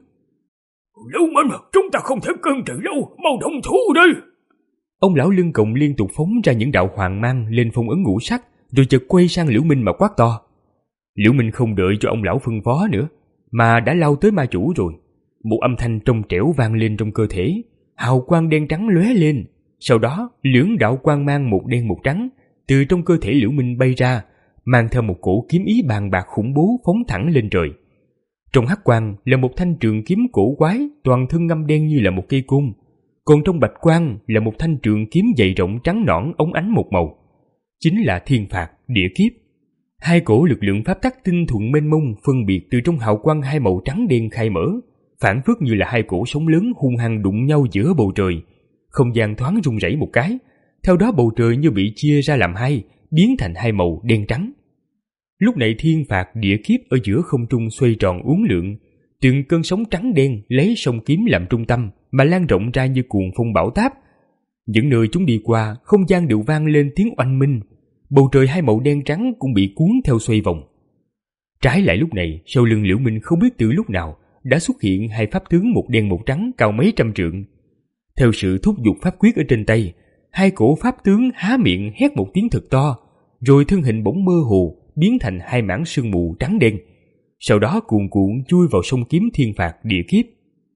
Lưu Minh, chúng ta không thể cân trừ lâu, mau động thủ đi! Ông lão lưng còng liên tục phóng ra những đạo hoàng mang lên phong ấn ngũ sắc, rồi chợt quay sang Liễu Minh mà quát to. Liễu Minh không đợi cho ông lão phân phó nữa, mà đã lao tới ma chủ rồi. Một âm thanh trong trẻo vang lên trong cơ thể, hào quang đen trắng lóe lên. Sau đó, lưỡng đạo quang mang một đen một trắng từ trong cơ thể Liễu Minh bay ra, mang theo một cổ kiếm ý bàn bạc khủng bố phóng thẳng lên trời. Trong hắc quang là một thanh trường kiếm cổ quái, toàn thân ngăm đen như là một cây côn. Còn trong bạch quang là một thanh trường kiếm dày rộng trắng nõn óng ánh một màu. Chính là thiên phạt, địa kiếp. Hai cổ lực lượng pháp tắc tinh thuận mênh mông phân biệt từ trong hào quang hai màu trắng đen khai mở, phản phất như là hai cổ sóng lớn hung hăng đụng nhau giữa bầu trời. Không gian thoáng rung rẩy một cái, theo đó bầu trời như bị chia ra làm hai, biến thành hai màu đen trắng. Lúc này thiên phạt địa kiếp ở giữa không trung xoay tròn uốn lượn, từng cơn sóng trắng đen lấy sông kiếm làm trung tâm mà lan rộng ra như cuồng phong bão táp. Những nơi chúng đi qua, không gian đều vang lên tiếng oanh minh, bầu trời hai màu đen trắng cũng bị cuốn theo xoay vòng. Trái lại lúc này, sau lưng Liễu Minh không biết từ lúc nào đã xuất hiện hai pháp tướng một đen một trắng cao mấy trăm trượng. Theo sự thúc giục pháp quyết ở trên tay, hai cổ pháp tướng há miệng hét một tiếng thật to, rồi thân hình bỗng mơ hồ biến thành hai mảng sương mù trắng đen, sau đó cuồn cuộn chui vào sông kiếm thiên phạt địa kiếp.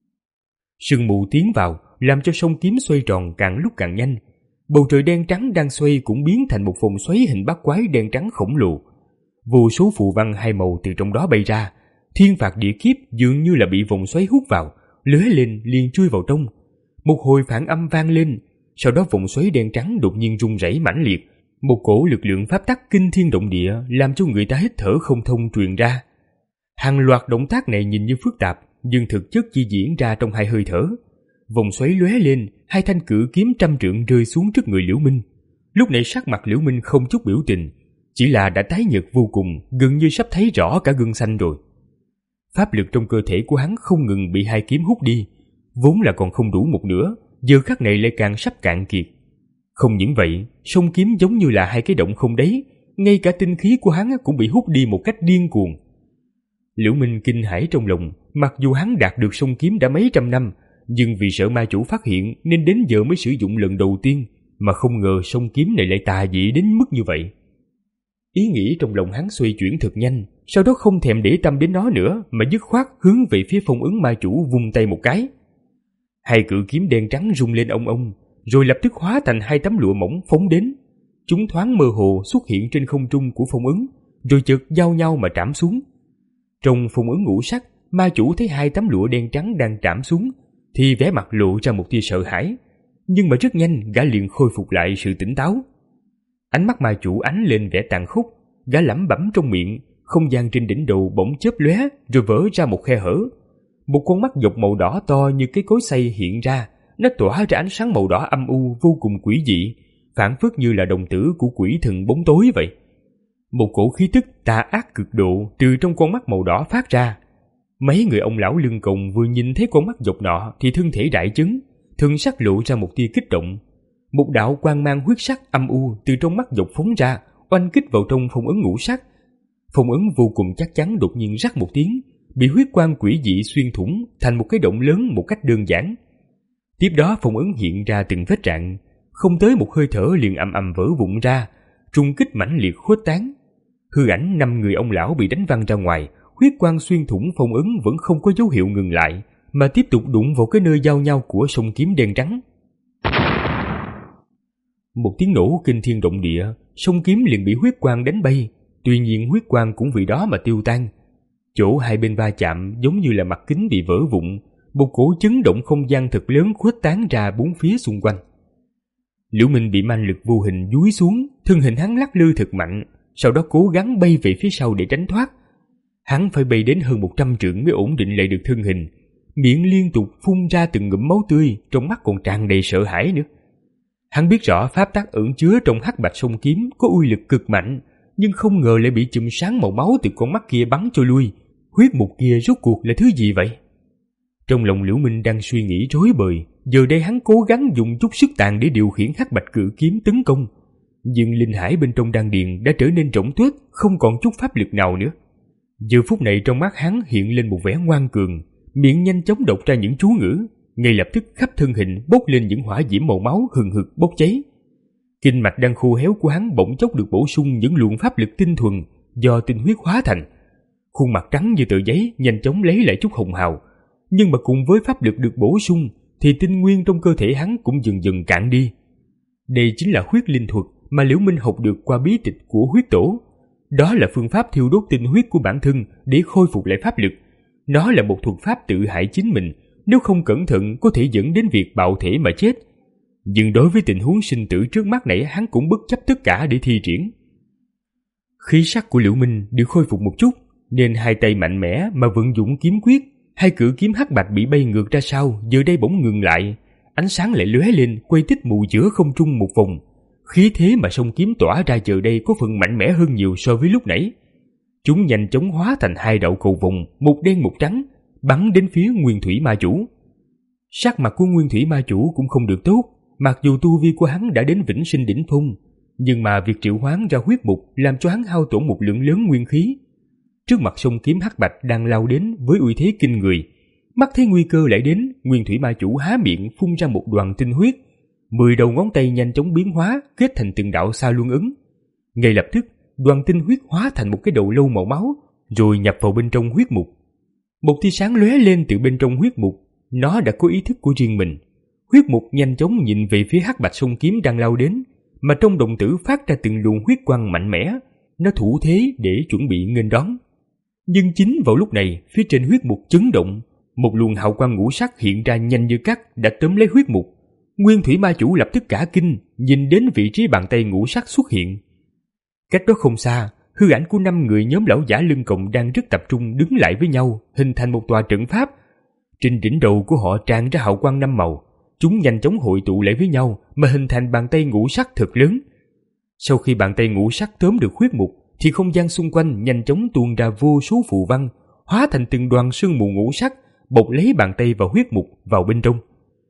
Sương mù tiến vào làm cho sông kiếm xoay tròn càng lúc càng nhanh. Bầu trời đen trắng đang xoay cũng biến thành một vòng xoáy hình bát quái đen trắng khổng lồ. Vô số phù văn hai màu từ trong đó bay ra. Thiên phạt địa kiếp dường như là bị vòng xoáy hút vào, lóe lên liền chui vào trong. Một hồi phản âm vang lên, sau đó vòng xoáy đen trắng đột nhiên rung rẩy mãnh liệt. Một cổ lực lượng pháp tắc kinh thiên động địa làm cho người ta hít thở không thông truyền ra. Hàng loạt động tác này nhìn như phức tạp, nhưng thực chất chỉ diễn ra trong hai hơi thở. Vòng xoáy lóe lên, hai thanh cự kiếm trăm trượng rơi xuống trước người Liễu Minh. Lúc này sắc mặt Liễu Minh không chút biểu tình, chỉ là đã tái nhợt vô cùng, gần như sắp thấy rõ cả gân xanh rồi. Pháp lực trong cơ thể của hắn không ngừng bị hai kiếm hút đi, vốn là còn không đủ một nửa, giờ khắc này lại càng sắp cạn kiệt. Không những vậy, song kiếm giống như là hai cái động không đáy, ngay cả tinh khí của hắn cũng bị hút đi một cách điên cuồng. Liễu Minh kinh hãi trong lòng, mặc dù hắn đạt được song kiếm đã mấy trăm năm, nhưng vì sợ ma chủ phát hiện nên đến giờ mới sử dụng lần đầu tiên, mà không ngờ song kiếm này lại tà dị đến mức như vậy. Ý nghĩ trong lòng hắn xoay chuyển thật nhanh, sau đó không thèm để tâm đến nó nữa mà dứt khoát hướng về phía phong ấn ma chủ vung tay một cái. Hai cự kiếm đen trắng rung lên ông ông, rồi lập tức hóa thành hai tấm lụa mỏng phóng đến. Chúng thoáng mơ hồ xuất hiện trên không trung của phong ấn, rồi chợt giao nhau mà trảm xuống. Trong phong ấn ngũ sắc, ma chủ thấy hai tấm lụa đen trắng đang trảm xuống, thì vẻ mặt lộ ra một tia sợ hãi, nhưng mà rất nhanh gã liền khôi phục lại sự tỉnh táo. Ánh mắt ma chủ ánh lên vẻ tàn khốc, gã lẩm bẩm trong miệng, không gian trên đỉnh đầu bỗng chớp lóe rồi vỡ ra một khe hở. Một con mắt dọc màu đỏ to như cái cối xay hiện ra, nó tỏa ra ánh sáng màu đỏ âm u vô cùng quỷ dị, phảng phất như là đồng tử của quỷ thần bóng tối vậy. Một cổ khí tức tà ác cực độ từ trong con mắt màu đỏ phát ra. Mấy người ông lão lưng còng vừa nhìn thấy con mắt dọc nọ thì thân thể đại chấn, thân sắc lộ ra một tia kích động. Một đạo quang mang huyết sắc âm u từ trong mắt dọc phóng ra, oanh kích vào trong phong ấn ngũ sắc. Phong ấn vô cùng chắc chắn đột nhiên rắc một tiếng, bị huyết quang quỷ dị xuyên thủng thành một cái động lớn một cách đơn giản. Tiếp đó phong ấn hiện ra từng vết rạn, không tới một hơi thở liền ầm ầm vỡ vụn ra, trung kích mãnh liệt khuếch tán. Hư ảnh năm người ông lão bị đánh văng ra ngoài, huyết quang xuyên thủng phong ấn vẫn không có dấu hiệu ngừng lại, mà tiếp tục đụng vào cái nơi giao nhau của sông kiếm đen trắng. Một tiếng nổ kinh thiên động địa, sông kiếm liền bị huyết quang đánh bay, tuy nhiên huyết quang cũng vì đó mà tiêu tan. Chỗ hai bên va chạm giống như là mặt kính bị vỡ vụn, một cổ chấn động không gian thật lớn khuếch tán ra bốn phía xung quanh. Liễu Minh bị man lực vô hình dúi xuống, thân hình hắn lắc lư thật mạnh, sau đó cố gắng bay về phía sau để tránh thoát. Hắn phải bay đến hơn một trăm trượng mới ổn định lại được thân hình, miệng liên tục phun ra từng ngụm máu tươi, trong mắt còn tràn đầy sợ hãi nữa. Hắn biết rõ pháp tắc ẩn chứa trong hắc bạch song kiếm có uy lực cực mạnh, nhưng không ngờ lại bị chùm sáng màu máu từ con mắt kia bắn cho lui. Huyết mục kia rốt cuộc là thứ gì vậy? Trong lòng Liễu Minh đang suy nghĩ rối bời, giờ đây hắn cố gắng dùng chút sức tàn để điều khiển hắc bạch cự kiếm tấn công, nhưng linh hải bên trong đan điền đã trở nên rỗng tuếch, không còn chút pháp lực nào nữa. Giờ phút này trong mắt hắn hiện lên một vẻ ngoan cường, miệng nhanh chóng đọc ra những chú ngữ, ngay lập tức khắp thân hình bốc lên những hỏa diễm màu máu hừng hực bốc cháy. Kinh mạch đang khô héo của hắn bỗng chốc được bổ sung những luồng pháp lực tinh thuần do tinh huyết hóa thành. Khuôn mặt trắng như tờ giấy nhanh chóng lấy lại chút hồng hào, nhưng mà cùng với pháp lực được bổ sung thì tinh nguyên trong cơ thể hắn cũng dần dần cạn đi. Đây chính là huyết linh thuật mà Liễu Minh học được qua bí tịch của huyết tổ. Đó là phương pháp thiêu đốt tinh huyết của bản thân để khôi phục lại pháp lực. Nó là một thuật pháp tự hại chính mình, nếu không cẩn thận có thể dẫn đến việc bạo thể mà chết. Nhưng đối với tình huống sinh tử trước mắt này, hắn cũng bất chấp tất cả để thi triển. Khí sắc của Liễu Minh được khôi phục một chút, nên hai tay mạnh mẽ mà vận dụng kiếm quyết. Hai cự kiếm hắc bạch bị bay ngược ra sau, giờ đây bỗng ngừng lại, ánh sáng lại lóe lên, quay tích mù giữa không trung một vòng. Khí thế mà song kiếm tỏa ra giờ đây có phần mạnh mẽ hơn nhiều so với lúc nãy. Chúng nhanh chóng hóa thành hai đạo cầu vồng, một đen một trắng, bắn đến phía Nguyên Thủy Ma Chủ. Sắc mặt của Nguyên Thủy Ma Chủ cũng không được tốt, mặc dù tu vi của hắn đã đến vĩnh sinh đỉnh phong, nhưng mà việc triệu hoán ra huyết mục làm cho hắn hao tổn một lượng lớn nguyên khí. Trước mặt song kiếm hắc bạch đang lao đến với uy thế kinh người, mắt thấy nguy cơ lại đến, Nguyên Thủy Ma Chủ há miệng phun ra một đoàn tinh huyết, mười đầu ngón tay nhanh chóng biến hóa kết thành từng đạo sa luân ứng. Ngay lập tức, đoàn tinh huyết hóa thành một cái đầu lâu màu máu, rồi nhập vào bên trong huyết mục. Một tia sáng lóe lên từ bên trong huyết mục, nó đã có ý thức của riêng mình. Huyết mục nhanh chóng nhìn về phía hắc bạch song kiếm đang lao đến, mà trong đồng tử phát ra từng luồng huyết quang mạnh mẽ, nó thủ thế để chuẩn bị nghênh đón. Nhưng chính vào lúc này, phía trên huyết mục chấn động, một luồng hào quang ngũ sắc hiện ra nhanh như cắt đã tóm lấy huyết mục. Nguyên Thủy Ma Chủ lập tức cả kinh, nhìn đến vị trí bàn tay ngũ sắc xuất hiện. Cách đó không xa, hư ảnh của năm người nhóm lão giả lưng còng đang rất tập trung đứng lại với nhau, hình thành một tòa trận pháp. Trên đỉnh đầu của họ tràn ra hào quang năm màu, chúng nhanh chóng hội tụ lại với nhau mà hình thành bàn tay ngũ sắc thật lớn. Sau khi bàn tay ngũ sắc tóm được huyết mục, thì không gian xung quanh nhanh chóng tuôn ra vô số phù văn, hóa thành từng đoàn sương mù ngũ sắc, bọc lấy bàn tay và huyết mục vào bên trong.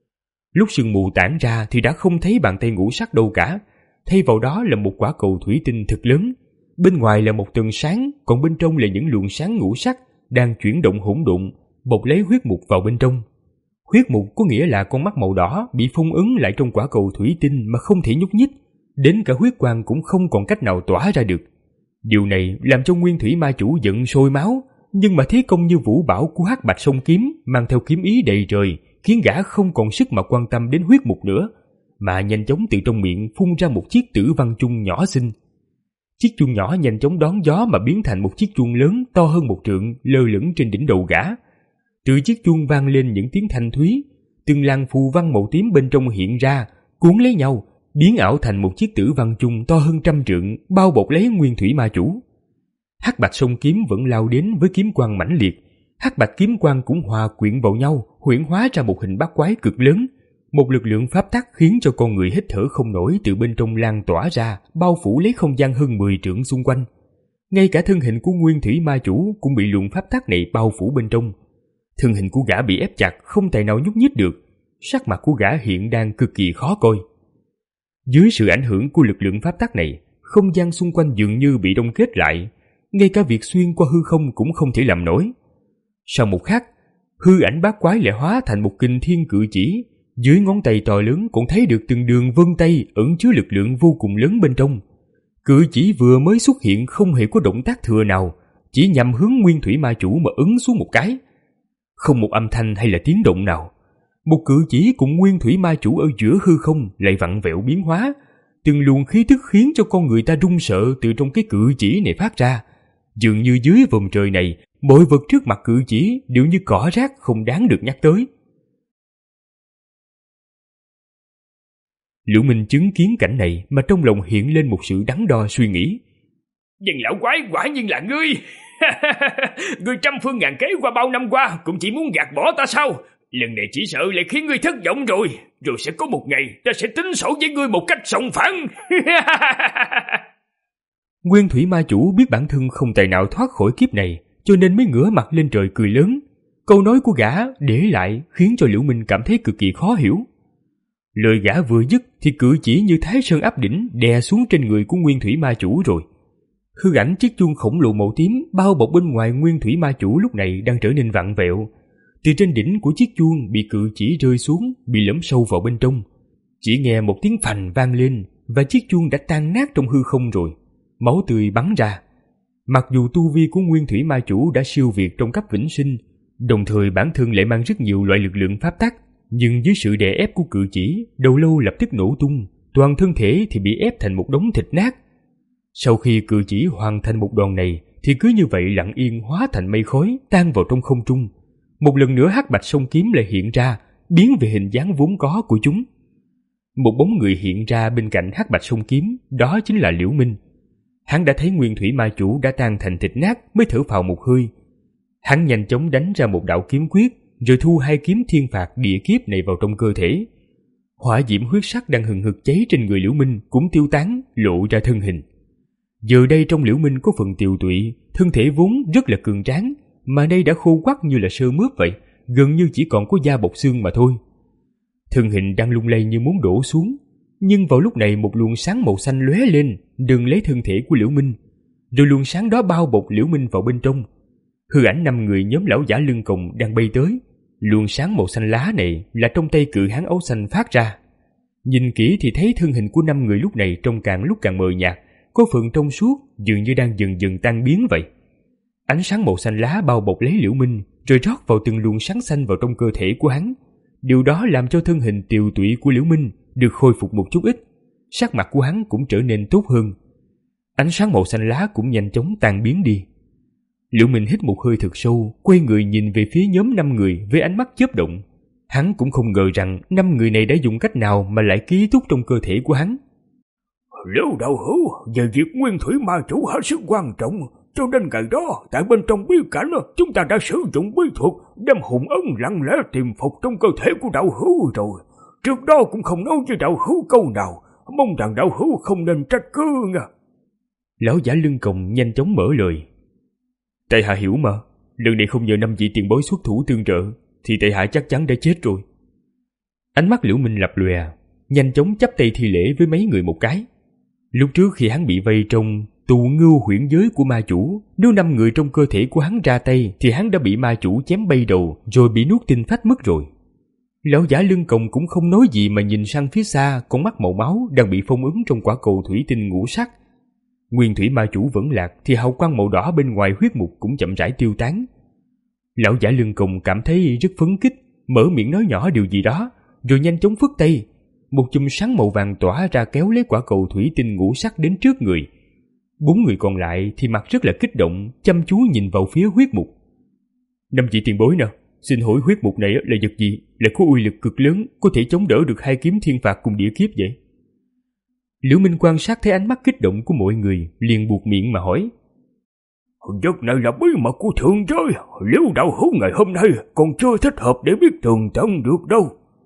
Lúc sương mù tản ra thì đã không thấy bàn tay ngũ sắc đâu cả, thay vào đó là một quả cầu thủy tinh thật lớn. Bên ngoài là một tầng sáng, còn bên trong là những luồng sáng ngũ sắc đang chuyển động hỗn độn, bọc lấy huyết mục vào bên trong. Huyết mục có nghĩa là con mắt màu đỏ bị phong ấn lại trong quả cầu thủy tinh mà không thể nhúc nhích, đến cả huyết quang cũng không còn cách nào tỏa ra được. Điều này làm cho Nguyên Thủy Ma Chủ giận sôi máu, nhưng mà thế công như vũ bão của hắc bạch song kiếm mang theo kiếm ý đầy trời, khiến gã không còn sức mà quan tâm đến huyết mục nữa, mà nhanh chóng từ trong miệng phun ra một chiếc tử văn chuông nhỏ xinh. Chiếc chuông nhỏ nhanh chóng đón gió mà biến thành một chiếc chuông lớn to hơn một trượng lơ lửng trên đỉnh đầu gã. Từ chiếc chuông vang lên những tiếng thanh thúy, từng làn phù văn màu tím bên trong hiện ra, cuốn lấy nhau, biến ảo thành một chiếc tử văn chung to hơn trăm trượng, bao bọc lấy Nguyên Thủy Ma Chủ. Hắc bạch song kiếm vẫn lao đến với kiếm quang mãnh liệt, hắc bạch kiếm quang cũng hòa quyện vào nhau, huyễn hóa ra một hình bát quái cực lớn, một lực lượng pháp tắc khiến cho con người hít thở không nổi từ bên trong lan tỏa ra, bao phủ lấy không gian hơn mười trượng xung quanh. Ngay cả thân hình của Nguyên Thủy Ma Chủ cũng bị luồng pháp tắc này bao phủ bên trong. Thân hình của gã bị ép chặt, không tài nào nhúc nhích được, sắc mặt của gã hiện đang cực kỳ khó coi. Dưới sự ảnh hưởng của lực lượng pháp tắc này, không gian xung quanh dường như bị đông kết lại, ngay cả việc xuyên qua hư không cũng không thể làm nổi. Sau một khắc, hư ảnh bát quái lại hóa thành một kình thiên cự chỉ, dưới ngón tay to lớn cũng thấy được từng đường vân tay ẩn chứa lực lượng vô cùng lớn bên trong. Cự chỉ vừa mới xuất hiện không hề có động tác thừa nào, chỉ nhằm hướng Nguyên Thủy Ma Chủ mà ấn xuống một cái. Không một âm thanh hay là tiếng động nào. Một cự chỉ cùng Nguyên Thủy Ma Chủ ở giữa hư không lại vặn vẹo biến hóa, từng luồng khí tức khiến cho con người ta run sợ từ trong cái cự chỉ này phát ra. Dường như dưới vòm trời này, mọi vật trước mặt cự chỉ đều như cỏ rác không đáng được nhắc tới. Liễu Minh chứng kiến cảnh này mà trong lòng hiện lên một sự đắn đo suy nghĩ. Dân lão quái quả nhiên là ngươi. Ngươi trăm phương ngàn kế qua bao năm qua cũng chỉ muốn gạt bỏ ta sao? Lần này chỉ sợ lại khiến ngươi thất vọng rồi. Rồi sẽ có một ngày ta sẽ tính sổ với ngươi một cách sòng phẳng. Nguyên Thủy Ma Chủ biết bản thân không tài nào thoát khỏi kiếp này, cho nên mới ngửa mặt lên trời cười lớn. Câu nói của gã để lại khiến cho Liễu Minh cảm thấy cực kỳ khó hiểu. Lời gã vừa dứt thì cự chỉ như Thái Sơn áp đỉnh đè xuống trên người của Nguyên Thủy Ma Chủ rồi. Hư ảnh chiếc chuông khổng lồ màu tím bao bọc bên ngoài Nguyên Thủy Ma Chủ lúc này đang trở nên vặn vẹo. Từ trên đỉnh của chiếc chuông bị cự chỉ rơi xuống, bị lõm sâu vào bên trong. Chỉ nghe một tiếng phành vang lên và chiếc chuông đã tan nát trong hư không rồi. Máu tươi bắn ra. Mặc dù tu vi của Nguyên Thủy Ma Chủ đã siêu việt trong cấp vĩnh sinh, đồng thời bản thân lại mang rất nhiều loại lực lượng pháp tắc, nhưng dưới sự đè ép của cự chỉ, đầu lâu lập tức nổ tung, toàn thân thể thì bị ép thành một đống thịt nát. Sau khi cự chỉ hoàn thành một đòn này, thì cứ như vậy lặng yên hóa thành mây khói, tan vào trong không trung. Một lần nữa hắc bạch song kiếm lại hiện ra, biến về hình dáng vốn có của chúng. Một bóng người hiện ra bên cạnh hắc bạch song kiếm, đó chính là Liễu Minh. Hắn đã thấy Nguyên Thủy Ma Chủ đã tan thành thịt nát mới thở phào một hơi. Hắn nhanh chóng đánh ra một đạo kiếm quyết, rồi thu hai kiếm thiên phạt địa kiếp này vào trong cơ thể. Hỏa diễm huyết sắc đang hừng hực cháy trên người Liễu Minh cũng tiêu tán, lộ ra thân hình. Giờ đây trong Liễu Minh có phần tiều tụy, thân thể vốn rất là cường tráng, mà đây đã khô quắt như là sơ mướp vậy, gần như chỉ còn có da bọc xương mà thôi. Thân hình đang lung lay như muốn đổ xuống, nhưng vào lúc này một luồng sáng màu xanh lóe lên, đừng lấy thân thể của Liễu Minh, rồi luồng sáng đó bao bọc Liễu Minh vào bên trong. Hư ảnh năm người nhóm lão giả lưng còng đang bay tới. Luồng sáng màu xanh lá này là trong tay cự hán áo xanh phát ra. Nhìn kỹ thì thấy thân hình của năm người lúc này trông càng lúc càng mờ nhạt, có phần trong suốt, dường như đang dần dần tan biến vậy. Ánh sáng màu xanh lá bao bọc lấy Liễu Minh, rồi rót vào từng luồng sáng xanh vào trong cơ thể của hắn. Điều đó làm cho thân hình tiều tụy của Liễu Minh được khôi phục một chút ít, sắc mặt của hắn cũng trở nên tốt hơn. Ánh sáng màu xanh lá cũng nhanh chóng tan biến đi. Liễu Minh hít một hơi thật sâu, quay người nhìn về phía nhóm năm người với ánh mắt chớp động. Hắn cũng không ngờ rằng năm người này đã dùng cách nào mà lại ký túc trong cơ thể của hắn. Liễu đạo hữu, về việc Nguyên Thủy Ma Chủ hết sức quan trọng, cho nên ngày đó tại bên trong bí cảnh chúng ta đã sử dụng bí thuật đem hùng ấn lặng lẽ tìm phục trong cơ thể của đạo hữu rồi. Trước đó cũng không nói với đạo hữu câu nào, mong rằng đạo hữu không nên trách cứ nha. Lão giả lưng còng nhanh chóng mở lời. Tại hạ hiểu mà, lần này không nhờ năm vị tiền bối xuất thủ tương trợ thì tại hạ chắc chắn đã chết rồi. Ánh mắt Liễu Minh lập lòe, nhanh chóng chắp tay thi lễ với mấy người một cái. Lúc trước khi hắn bị vây trong tù ngưu huyễn giới của ma chủ, nếu năm người trong cơ thể của hắn ra tay thì hắn đã bị ma chủ chém bay đầu rồi bị nuốt tinh phách mất rồi. Lão giả lưng còng cũng không nói gì mà nhìn sang phía xa con mắt màu máu đang bị phong ấn trong quả cầu thủy tinh ngũ sắc. Nguyên Thủy Ma Chủ vẫn lạc thì hào quang màu đỏ bên ngoài huyết mục cũng chậm rãi tiêu tán. Lão giả lưng còng cảm thấy rất phấn khích, mở miệng nói nhỏ điều gì đó, rồi nhanh chóng phất tay. Một chùm sáng màu vàng tỏa ra kéo lấy quả cầu thủy tinh ngũ sắc đến trước người. Bốn người còn lại thì mặt rất là kích động, chăm chú nhìn vào phía huyết mục. Năm vị tiền bối nè, xin hỏi huyết mục này là vật gì, lại có uy lực cực lớn, có thể chống đỡ được hai kiếm thiên phạt cùng địa kiếp vậy? Liễu Minh quan sát thấy ánh mắt kích động của mọi người, liền buộc miệng mà hỏi. Vật này là bí mật của thượng giới, Liễu đạo hữu ngày hôm nay còn chưa thích hợp để biết tường tận được đâu.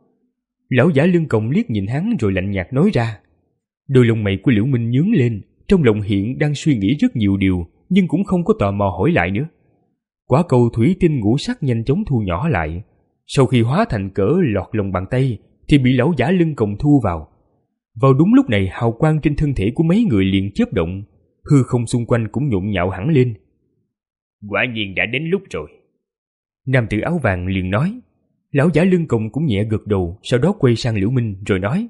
Lão giả lưng còng liếc nhìn hắn rồi lạnh nhạt nói ra. Đôi lông mày của Liễu Minh nhướng lên, trong lòng hiện đang suy nghĩ rất nhiều điều, nhưng cũng không có tò mò hỏi lại nữa. Quả cầu thủy tinh ngũ sắc nhanh chóng thu nhỏ lại, sau khi hóa thành cỡ lọt lòng bàn tay thì bị lão giả lưng còng thu vào. Vào đúng lúc này, hào quang trên thân thể của mấy người liền chớp động, hư không xung quanh cũng nhộn nhạo hẳn lên. Quả nhiên đã đến lúc rồi. Nam tử áo vàng liền nói. Lão giả lưng còng cũng nhẹ gật đầu, sau đó quay sang Liễu Minh rồi nói.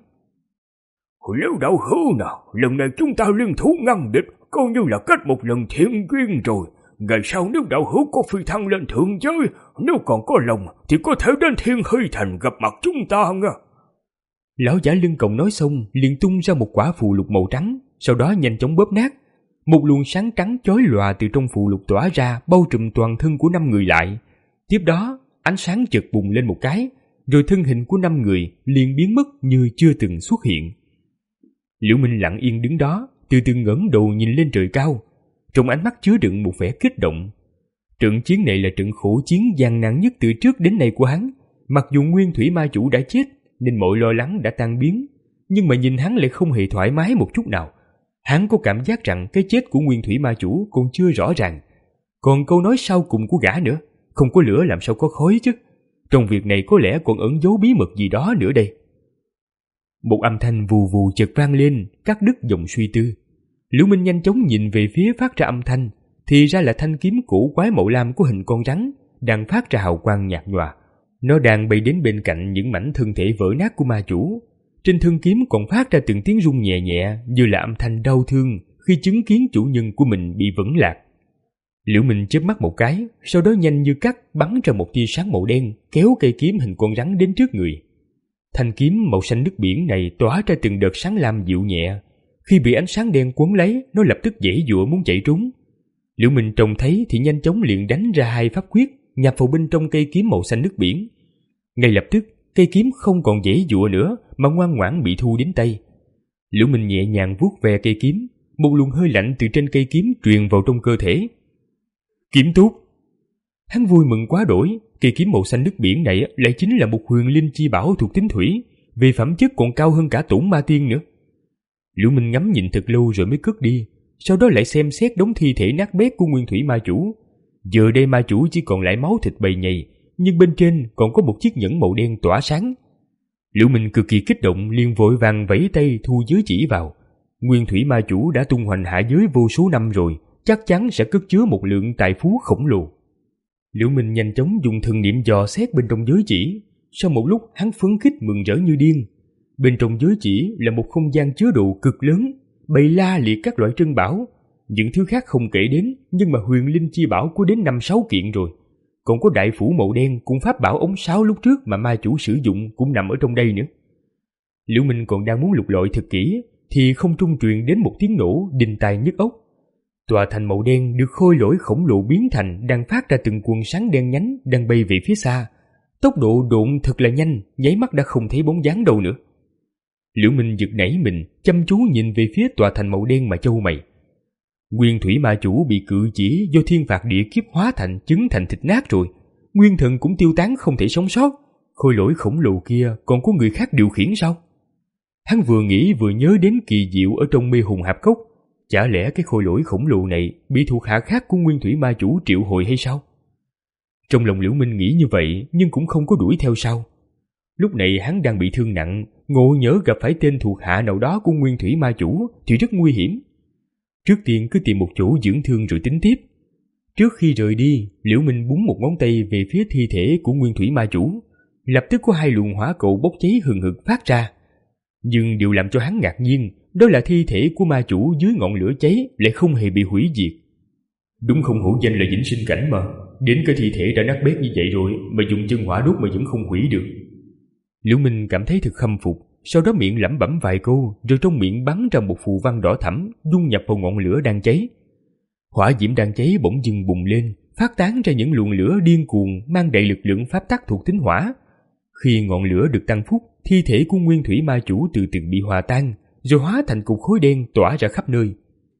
Liễu đạo hữu nào, lần này chúng ta liên thủ ngăn địch, coi như là kết một lần thiện duyên rồi. Ngày sau nếu đạo hữu có phi thăng lên thượng giới, nếu còn có lòng thì có thể đến Thiên Hy Thành gặp mặt chúng ta nha. Lão giả lưng còng nói xong liền tung ra một quả phù lục màu trắng, sau đó nhanh chóng bóp nát. Một luồng sáng trắng chói lòa từ trong phù lục tỏa ra, bao trùm toàn thân của năm người lại. Tiếp đó ánh sáng chợt bùng lên một cái, rồi thân hình của năm người liền biến mất như chưa từng xuất hiện. Liễu Minh lặng yên đứng đó, từ từ ngẩng đầu nhìn lên trời cao, trong ánh mắt chứa đựng một vẻ kích động. Trận chiến này là trận khổ chiến gian nan nhất từ trước đến nay của hắn. Mặc dù Nguyên Thủy Ma Chủ đã chết nên mọi lo lắng đã tan biến, nhưng mà nhìn hắn lại không hề thoải mái một chút nào. Hắn có cảm giác rằng cái chết của Nguyên Thủy Ma Chủ còn chưa rõ ràng. Còn câu nói sau cùng của gã nữa, không có lửa làm sao có khói chứ. Trong việc này có lẽ còn ẩn giấu bí mật gì đó nữa đây. Một âm thanh vù vù chợt vang lên, cắt đứt dòng suy tư. Liễu Minh nhanh chóng nhìn về phía phát ra âm thanh, thì ra là thanh kiếm cổ quái màu lam của hình con rắn đang phát ra hào quang nhạt nhòa. Nó đang bay đến bên cạnh những mảnh thân thể vỡ nát của ma chủ. Trên thân kiếm còn phát ra từng tiếng rung nhẹ nhẹ, như là âm thanh đau thương khi chứng kiến chủ nhân của mình bị vẫn lạc. Liễu Minh chớp mắt một cái, sau đó nhanh như cắt bắn ra một tia sáng màu đen, kéo cây kiếm hình con rắn đến trước người. Thanh kiếm màu xanh nước biển này tỏa ra từng đợt sáng lam dịu nhẹ. Khi bị ánh sáng đen quấn lấy, nó lập tức giãy giụa muốn chạy trốn. Liễu Minh trông thấy thì nhanh chóng liền đánh ra hai pháp quyết, nhập vào bên trong cây kiếm màu xanh nước biển. Ngay lập tức, cây kiếm không còn giãy giụa nữa mà ngoan ngoãn bị thu đến tay. Liễu Minh nhẹ nhàng vuốt ve cây kiếm, một luồng hơi lạnh từ trên cây kiếm truyền vào trong cơ thể. Kiếm tốt! Hắn vui mừng quá đổi, cây kiếm màu xanh nước biển này lại chính là một huyền linh chi bảo thuộc tính thủy, về phẩm chất còn cao hơn cả Tổn Ma Tiên nữa. Liễu Minh ngắm nhìn thật lâu rồi mới cất đi, sau đó lại xem xét đống thi thể nát bét của Nguyên Thủy Ma Chủ. Giờ đây ma chủ chỉ còn lại máu thịt bầy nhầy, nhưng bên trên còn có một chiếc nhẫn màu đen tỏa sáng. Liễu Minh cực kỳ kích động, liền vội vàng vẫy tay thu giới chỉ vào. Nguyên Thủy Ma Chủ đã tung hoành hạ giới vô số năm rồi, chắc chắn sẽ cất chứa một lượng tài phú khổng lồ. Liễu Minh nhanh chóng dùng thần niệm dò xét bên trong giới chỉ. Sau một lúc hắn phấn khích mừng rỡ như điên. Bên trong giới chỉ là một không gian chứa đồ cực lớn, bày la liệt các loại trân bảo. Những thứ khác không kể đến, nhưng mà huyền linh chi bảo có đến năm sáu kiện rồi. Còn có đại phủ màu đen cùng pháp bảo ống sáo lúc trước mà ma chủ sử dụng cũng nằm ở trong đây nữa. Liễu Minh còn đang muốn lục lọi thật kỹ thì không trung truyền đến một tiếng nổ đinh tai nhức óc. Tòa thành màu đen được khôi lỗi khổng lồ biến thành đang phát ra từng quần sáng đen nhánh đang bay về phía xa. Tốc độ độn thật là nhanh, nháy mắt đã không thấy bóng dáng đâu nữa. Liễu Minh giật nảy mình, chăm chú nhìn về phía tòa thành màu đen mà chau mày. Nguyên Thủy Ma Chủ bị cự chỉ do thiên phạt địa kiếp hóa thành chứng thành thịt nát rồi, nguyên thần cũng tiêu tán không thể sống sót. Khôi lỗi khổng lồ kia còn có người khác điều khiển sao? Hắn vừa nghĩ vừa nhớ đến kỳ diệu ở trong mê hồn hạp cốc. Chả lẽ cái khôi lỗi khổng lồ này bị thuộc hạ khác của Nguyên Thủy Ma Chủ triệu hồi hay sao? Trong lòng Liễu Minh nghĩ như vậy nhưng cũng không có đuổi theo sau. Lúc này hắn đang bị thương nặng, ngộ nhỡ gặp phải tên thuộc hạ nào đó của Nguyên Thủy Ma Chủ thì rất nguy hiểm. Trước tiên cứ tìm một chỗ dưỡng thương rồi tính tiếp. Trước khi rời đi, Liễu Minh búng một ngón tay về phía thi thể của Nguyên Thủy Ma Chủ. Lập tức có hai luồng hỏa cầu bốc cháy hừng hực phát ra. Nhưng điều làm cho hắn ngạc nhiên đó là thi thể của ma chủ dưới ngọn lửa cháy lại không hề bị hủy diệt. Đúng không hổ danh là vĩnh sinh cảnh mà, đến cái thi thể đã nát bét như vậy rồi mà dùng chân hỏa đốt mà vẫn không hủy được. Liễu Minh cảm thấy thật khâm phục, sau đó miệng lẩm bẩm vài câu, rồi trong miệng bắn ra một phù văn đỏ thẫm dung nhập vào ngọn lửa đang cháy. Hỏa diễm đang cháy bỗng dưng bùng lên, phát tán ra những luồng lửa điên cuồng mang đầy lực lượng pháp tắc thuộc tính hỏa. Khi ngọn lửa được tăng phúc, thi thể của nguyên thủy ma chủ từ từ bị hòa tan, rồi hóa thành cục khói đen tỏa ra khắp nơi.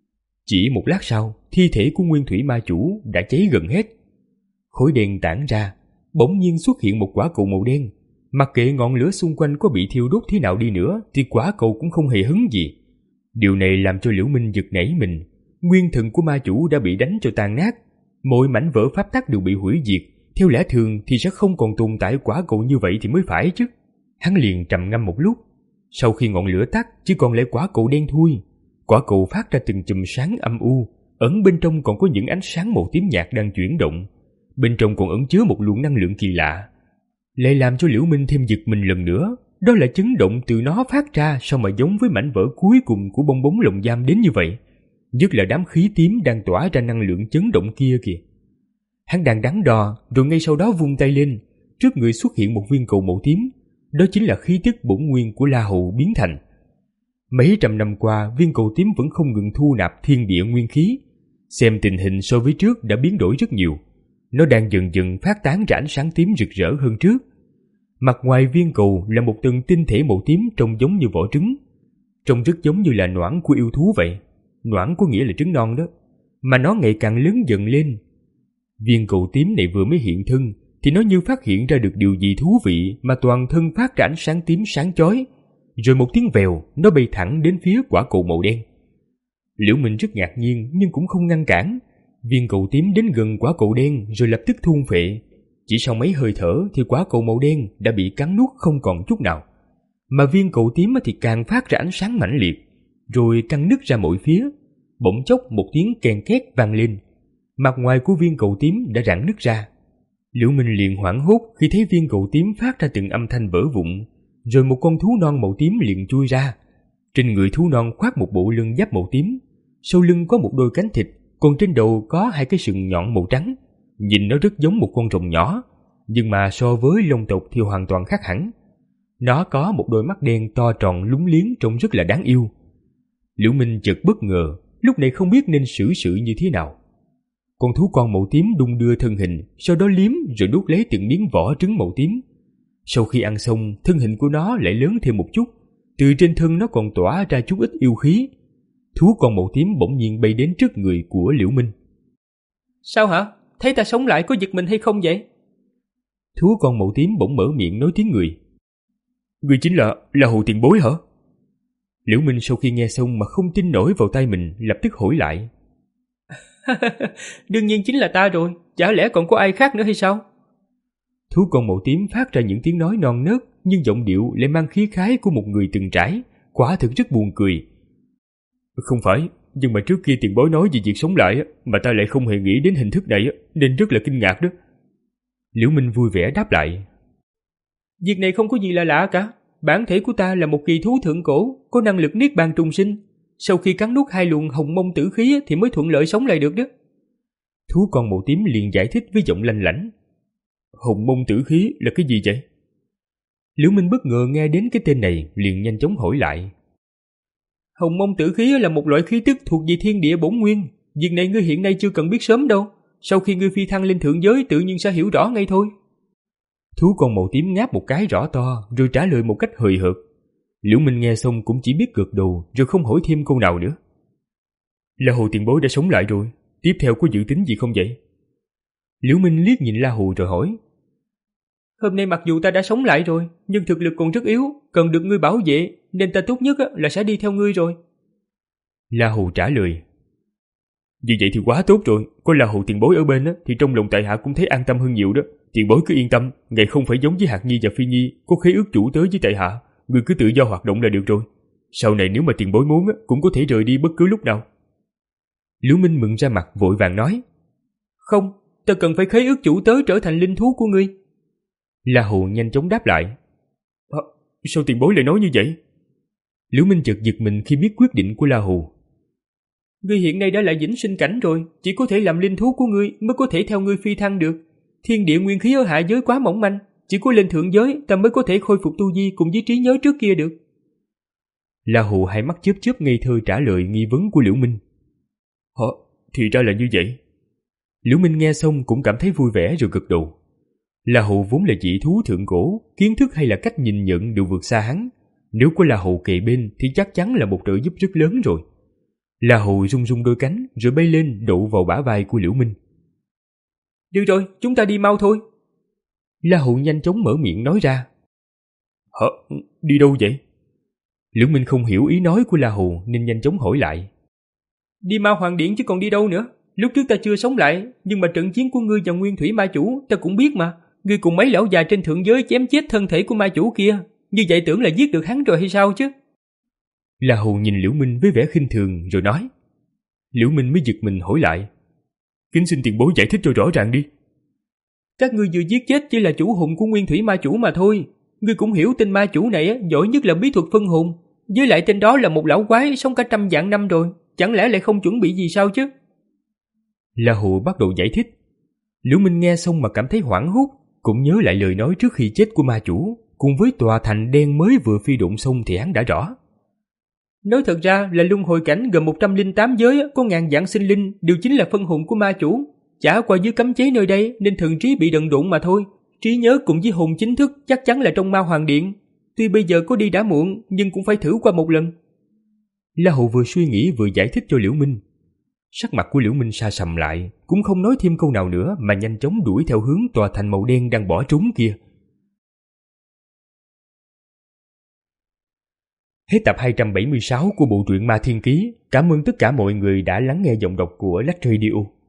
Chỉ một lát sau, thi thể của nguyên thủy ma chủ đã cháy gần hết. Khói đen tản ra, bỗng nhiên xuất hiện một quả cầu màu đen. Mặc kệ ngọn lửa xung quanh có bị thiêu đốt thế nào đi nữa, thì quả cầu cũng không hề hứng gì. Điều này làm cho Liễu Minh giật nảy mình. Nguyên thần của ma chủ đã bị đánh cho tan nát, mọi mảnh vỡ pháp tắc đều bị hủy diệt. Theo lẽ thường thì sẽ không còn tồn tại quả cầu như vậy thì mới phải chứ. Hắn liền trầm ngâm một lúc. Sau khi ngọn lửa tắt, chỉ còn lại quả cầu đen thui. Quả cầu phát ra từng chùm sáng âm u, ẩn bên trong còn có những ánh sáng màu tím nhạt đang chuyển động. Bên trong còn ẩn chứa một luồng năng lượng kỳ lạ, lại làm cho Liễu Minh thêm giật mình lần nữa. Đó là chấn động từ nó phát ra, sao mà giống với mảnh vỡ cuối cùng của bong bóng lồng giam đến như vậy. Nhất là đám khí tím đang tỏa ra năng lượng chấn động kia kìa. Hắn đang đắn đo, rồi ngay sau đó vung tay lên, trước người xuất hiện một viên cầu màu tím. Đó chính là khí tức bổn nguyên của La Hầu biến thành. Mấy trăm năm qua, viên cầu tím vẫn không ngừng thu nạp thiên địa nguyên khí. Xem tình hình so với trước đã biến đổi rất nhiều. Nó đang dần dần phát tán ra ánh sáng tím rực rỡ hơn trước. Mặt ngoài viên cầu là một tầng tinh thể màu tím trông giống như vỏ trứng. Trông rất giống như là noãn của yêu thú vậy. Noãn có nghĩa là trứng non đó. Mà nó ngày càng lớn dần lên. Viên cầu tím này vừa mới hiện thân thì nó như phát hiện ra được điều gì thú vị, mà toàn thân phát ra ánh sáng tím sáng chói. Rồi một tiếng vèo, nó bay thẳng đến phía quả cầu màu đen. Liễu Minh rất ngạc nhiên nhưng cũng không ngăn cản. Viên cầu tím đến gần quả cầu đen rồi lập tức thôn phệ. Chỉ sau mấy hơi thở thì quả cầu màu đen đã bị cắn nuốt không còn chút nào. Mà viên cầu tím thì càng phát ra ánh sáng mãnh liệt, rồi căng nứt ra mọi phía. Bỗng chốc một tiếng kèn két vang lên. Mặt ngoài của viên cầu tím đã rạn nứt ra. Liễu Minh liền hoảng hốt khi thấy viên cầu tím phát ra từng âm thanh vỡ vụn. Rồi một con thú non màu tím liền chui ra. Trên người thú non khoác một bộ lưng giáp màu tím. Sau lưng có một đôi cánh thịt, còn trên đầu có hai cái sừng nhọn màu trắng. Nhìn nó rất giống một con rồng nhỏ, nhưng mà so với long tộc thì hoàn toàn khác hẳn. Nó có một đôi mắt đen to tròn lúng liếng trông rất là đáng yêu. Liễu Minh chợt bất ngờ, lúc này không biết nên xử sự như thế nào. Con thú con màu tím đung đưa thân hình, sau đó liếm rồi nuốt lấy từng miếng vỏ trứng màu tím. Sau khi ăn xong, thân hình của nó lại lớn thêm một chút. Từ trên thân nó còn tỏa ra chút ít yêu khí. Thú con màu tím bỗng nhiên bay đến trước người của Liễu Minh. Sao hả? Thấy ta sống lại có giật mình hay không vậy? Thú con màu tím bỗng mở miệng nói tiếng người. Người chính là là Hồ tiền bối hả? Liễu Minh sau khi nghe xong mà không tin nổi vào tai mình, lập tức hỏi lại. Đương nhiên chính là ta rồi, chả lẽ còn có ai khác nữa hay sao? Thú con màu tím phát ra những tiếng nói non nớt, nhưng giọng điệu lại mang khí khái của một người từng trải, quả thực rất buồn cười. Không phải, nhưng mà trước kia tiền bối nói về việc sống lại mà ta lại không hề nghĩ đến hình thức này, nên rất là kinh ngạc đó. Liễu Minh vui vẻ đáp lại. Việc này không có gì là lạ cả. Bản thể của ta là một kỳ thú thượng cổ, có năng lực niết bàn trùng sinh. Sau khi cắn nuốt hai luồng hồng mông tử khí thì mới thuận lợi sống lại được đó. Thú con màu tím liền giải thích với giọng lanh lảnh. Hồng mông tử khí là cái gì vậy? Liễu Minh bất ngờ nghe đến cái tên này, liền nhanh chóng hỏi lại. Hồng mông tử khí là một loại khí tức thuộc về thiên địa bổn nguyên. Việc này ngươi hiện nay chưa cần biết sớm đâu. Sau khi ngươi phi thăng lên thượng giới tự nhiên sẽ hiểu rõ ngay thôi. Thú con màu tím ngáp một cái rõ to, rồi trả lời một cách hời hợt. Liễu Minh nghe xong cũng chỉ biết gật đầu, rồi không hỏi thêm câu nào nữa. La Hồ tiền bối đã sống lại rồi, tiếp theo có dự tính gì không vậy? Liễu Minh liếc nhìn La Hồ rồi hỏi. Hôm nay mặc dù ta đã sống lại rồi, nhưng thực lực còn rất yếu, cần được ngươi bảo vệ, nên ta tốt nhất là sẽ đi theo ngươi rồi. La Hồ trả lời. Vì vậy thì quá tốt rồi, có La Hồ tiền bối ở bên thì trong lòng tại hạ cũng thấy an tâm hơn nhiều đó. Tiền bối cứ yên tâm, ngài không phải giống với Hạt Nhi và Phi Nhi, có khế ước chủ tớ với tại hạ, người cứ tự do hoạt động là được rồi. Sau này nếu mà tiền bối muốn cũng có thể rời đi bất cứ lúc nào. Liễu Minh mừng ra mặt vội vàng nói. Không, ta cần phải khế ước chủ tớ trở thành linh thú của ngươi. La Hồ nhanh chóng đáp lại. À, sao tiền bối lại nói như vậy? Liễu Minh chợt giật mình khi biết quyết định của La Hồ. Ngươi hiện nay đã là vĩnh sinh cảnh rồi, chỉ có thể làm linh thú của ngươi mới có thể theo ngươi phi thăng được. Thiên địa nguyên khí ở hạ giới quá mỏng manh, chỉ có lên thượng giới ta mới có thể khôi phục tu vi cùng với trí nhớ trước kia được. La Hồ hai mắt chớp chớp ngây thơ trả lời nghi vấn của Liễu Minh. Hả? Thì ra là như vậy. Liễu Minh nghe xong cũng cảm thấy vui vẻ rồi gật đầu. La Hầu vốn là dị thú thượng cổ, kiến thức hay là cách nhìn nhận đều vượt xa hắn. Nếu có La Hầu kề bên thì chắc chắn là một trợ giúp rất lớn rồi. La Hầu rung rung đôi cánh rồi bay lên đậu vào bả vai của Liễu Minh. Được rồi, chúng ta đi mau thôi. La Hầu nhanh chóng mở miệng nói ra. Hả? Đi đâu vậy? Liễu Minh không hiểu ý nói của La Hầu nên nhanh chóng hỏi lại. Đi Ma Hoàng Điện chứ còn đi đâu nữa. Lúc trước ta chưa sống lại, nhưng mà trận chiến của ngươi và Nguyên Thủy Ma Chủ ta cũng biết mà. Ngươi cùng mấy lão già trên thượng giới chém chết thân thể của ma chủ kia. Như vậy tưởng là giết được hắn rồi hay sao chứ? La Hầu nhìn Liễu Minh với vẻ khinh thường rồi nói. Liễu Minh mới giật mình hỏi lại. Kính xin tiền bối giải thích cho rõ ràng đi. Các ngươi vừa giết chết chỉ là chủ hồn của Nguyên Thủy Ma Chủ mà thôi. Ngươi cũng hiểu tên ma chủ này giỏi nhất là bí thuật phân hồn. Với lại tên đó là một lão quái sống cả trăm vạn năm rồi. Chẳng lẽ lại không chuẩn bị gì sao chứ? La Hầu bắt đầu giải thích. Liễu Minh nghe xong mà cảm thấy hoảng hốt, cũng nhớ lại lời nói trước khi chết của ma chủ, cùng với tòa thành đen mới vừa phi độn xong thì hắn đã rõ. Nói thật ra là luân hồi cảnh gồm một trăm lẻ tám giới có ngàn vạn sinh linh đều chính là phân hồn của ma chủ. Chả qua dưới cấm chế nơi đây nên thần trí bị đần độn mà thôi. Trí nhớ cùng với hồn chính thức chắc chắn là trong Ma Hoàng Điện. Tuy bây giờ có đi đã muộn nhưng cũng phải thử qua một lần. La Hầu vừa suy nghĩ vừa giải thích cho Liễu Minh. Sắc mặt của Liễu Minh sa sầm lại, cũng không nói thêm câu nào nữa mà nhanh chóng đuổi theo hướng tòa thành màu đen đang bỏ trốn kia. Hết tập hai trăm bảy mươi sáu của bộ truyện Ma Thiên Ký. Cảm ơn tất cả mọi người đã lắng nghe giọng đọc của Lách Radio.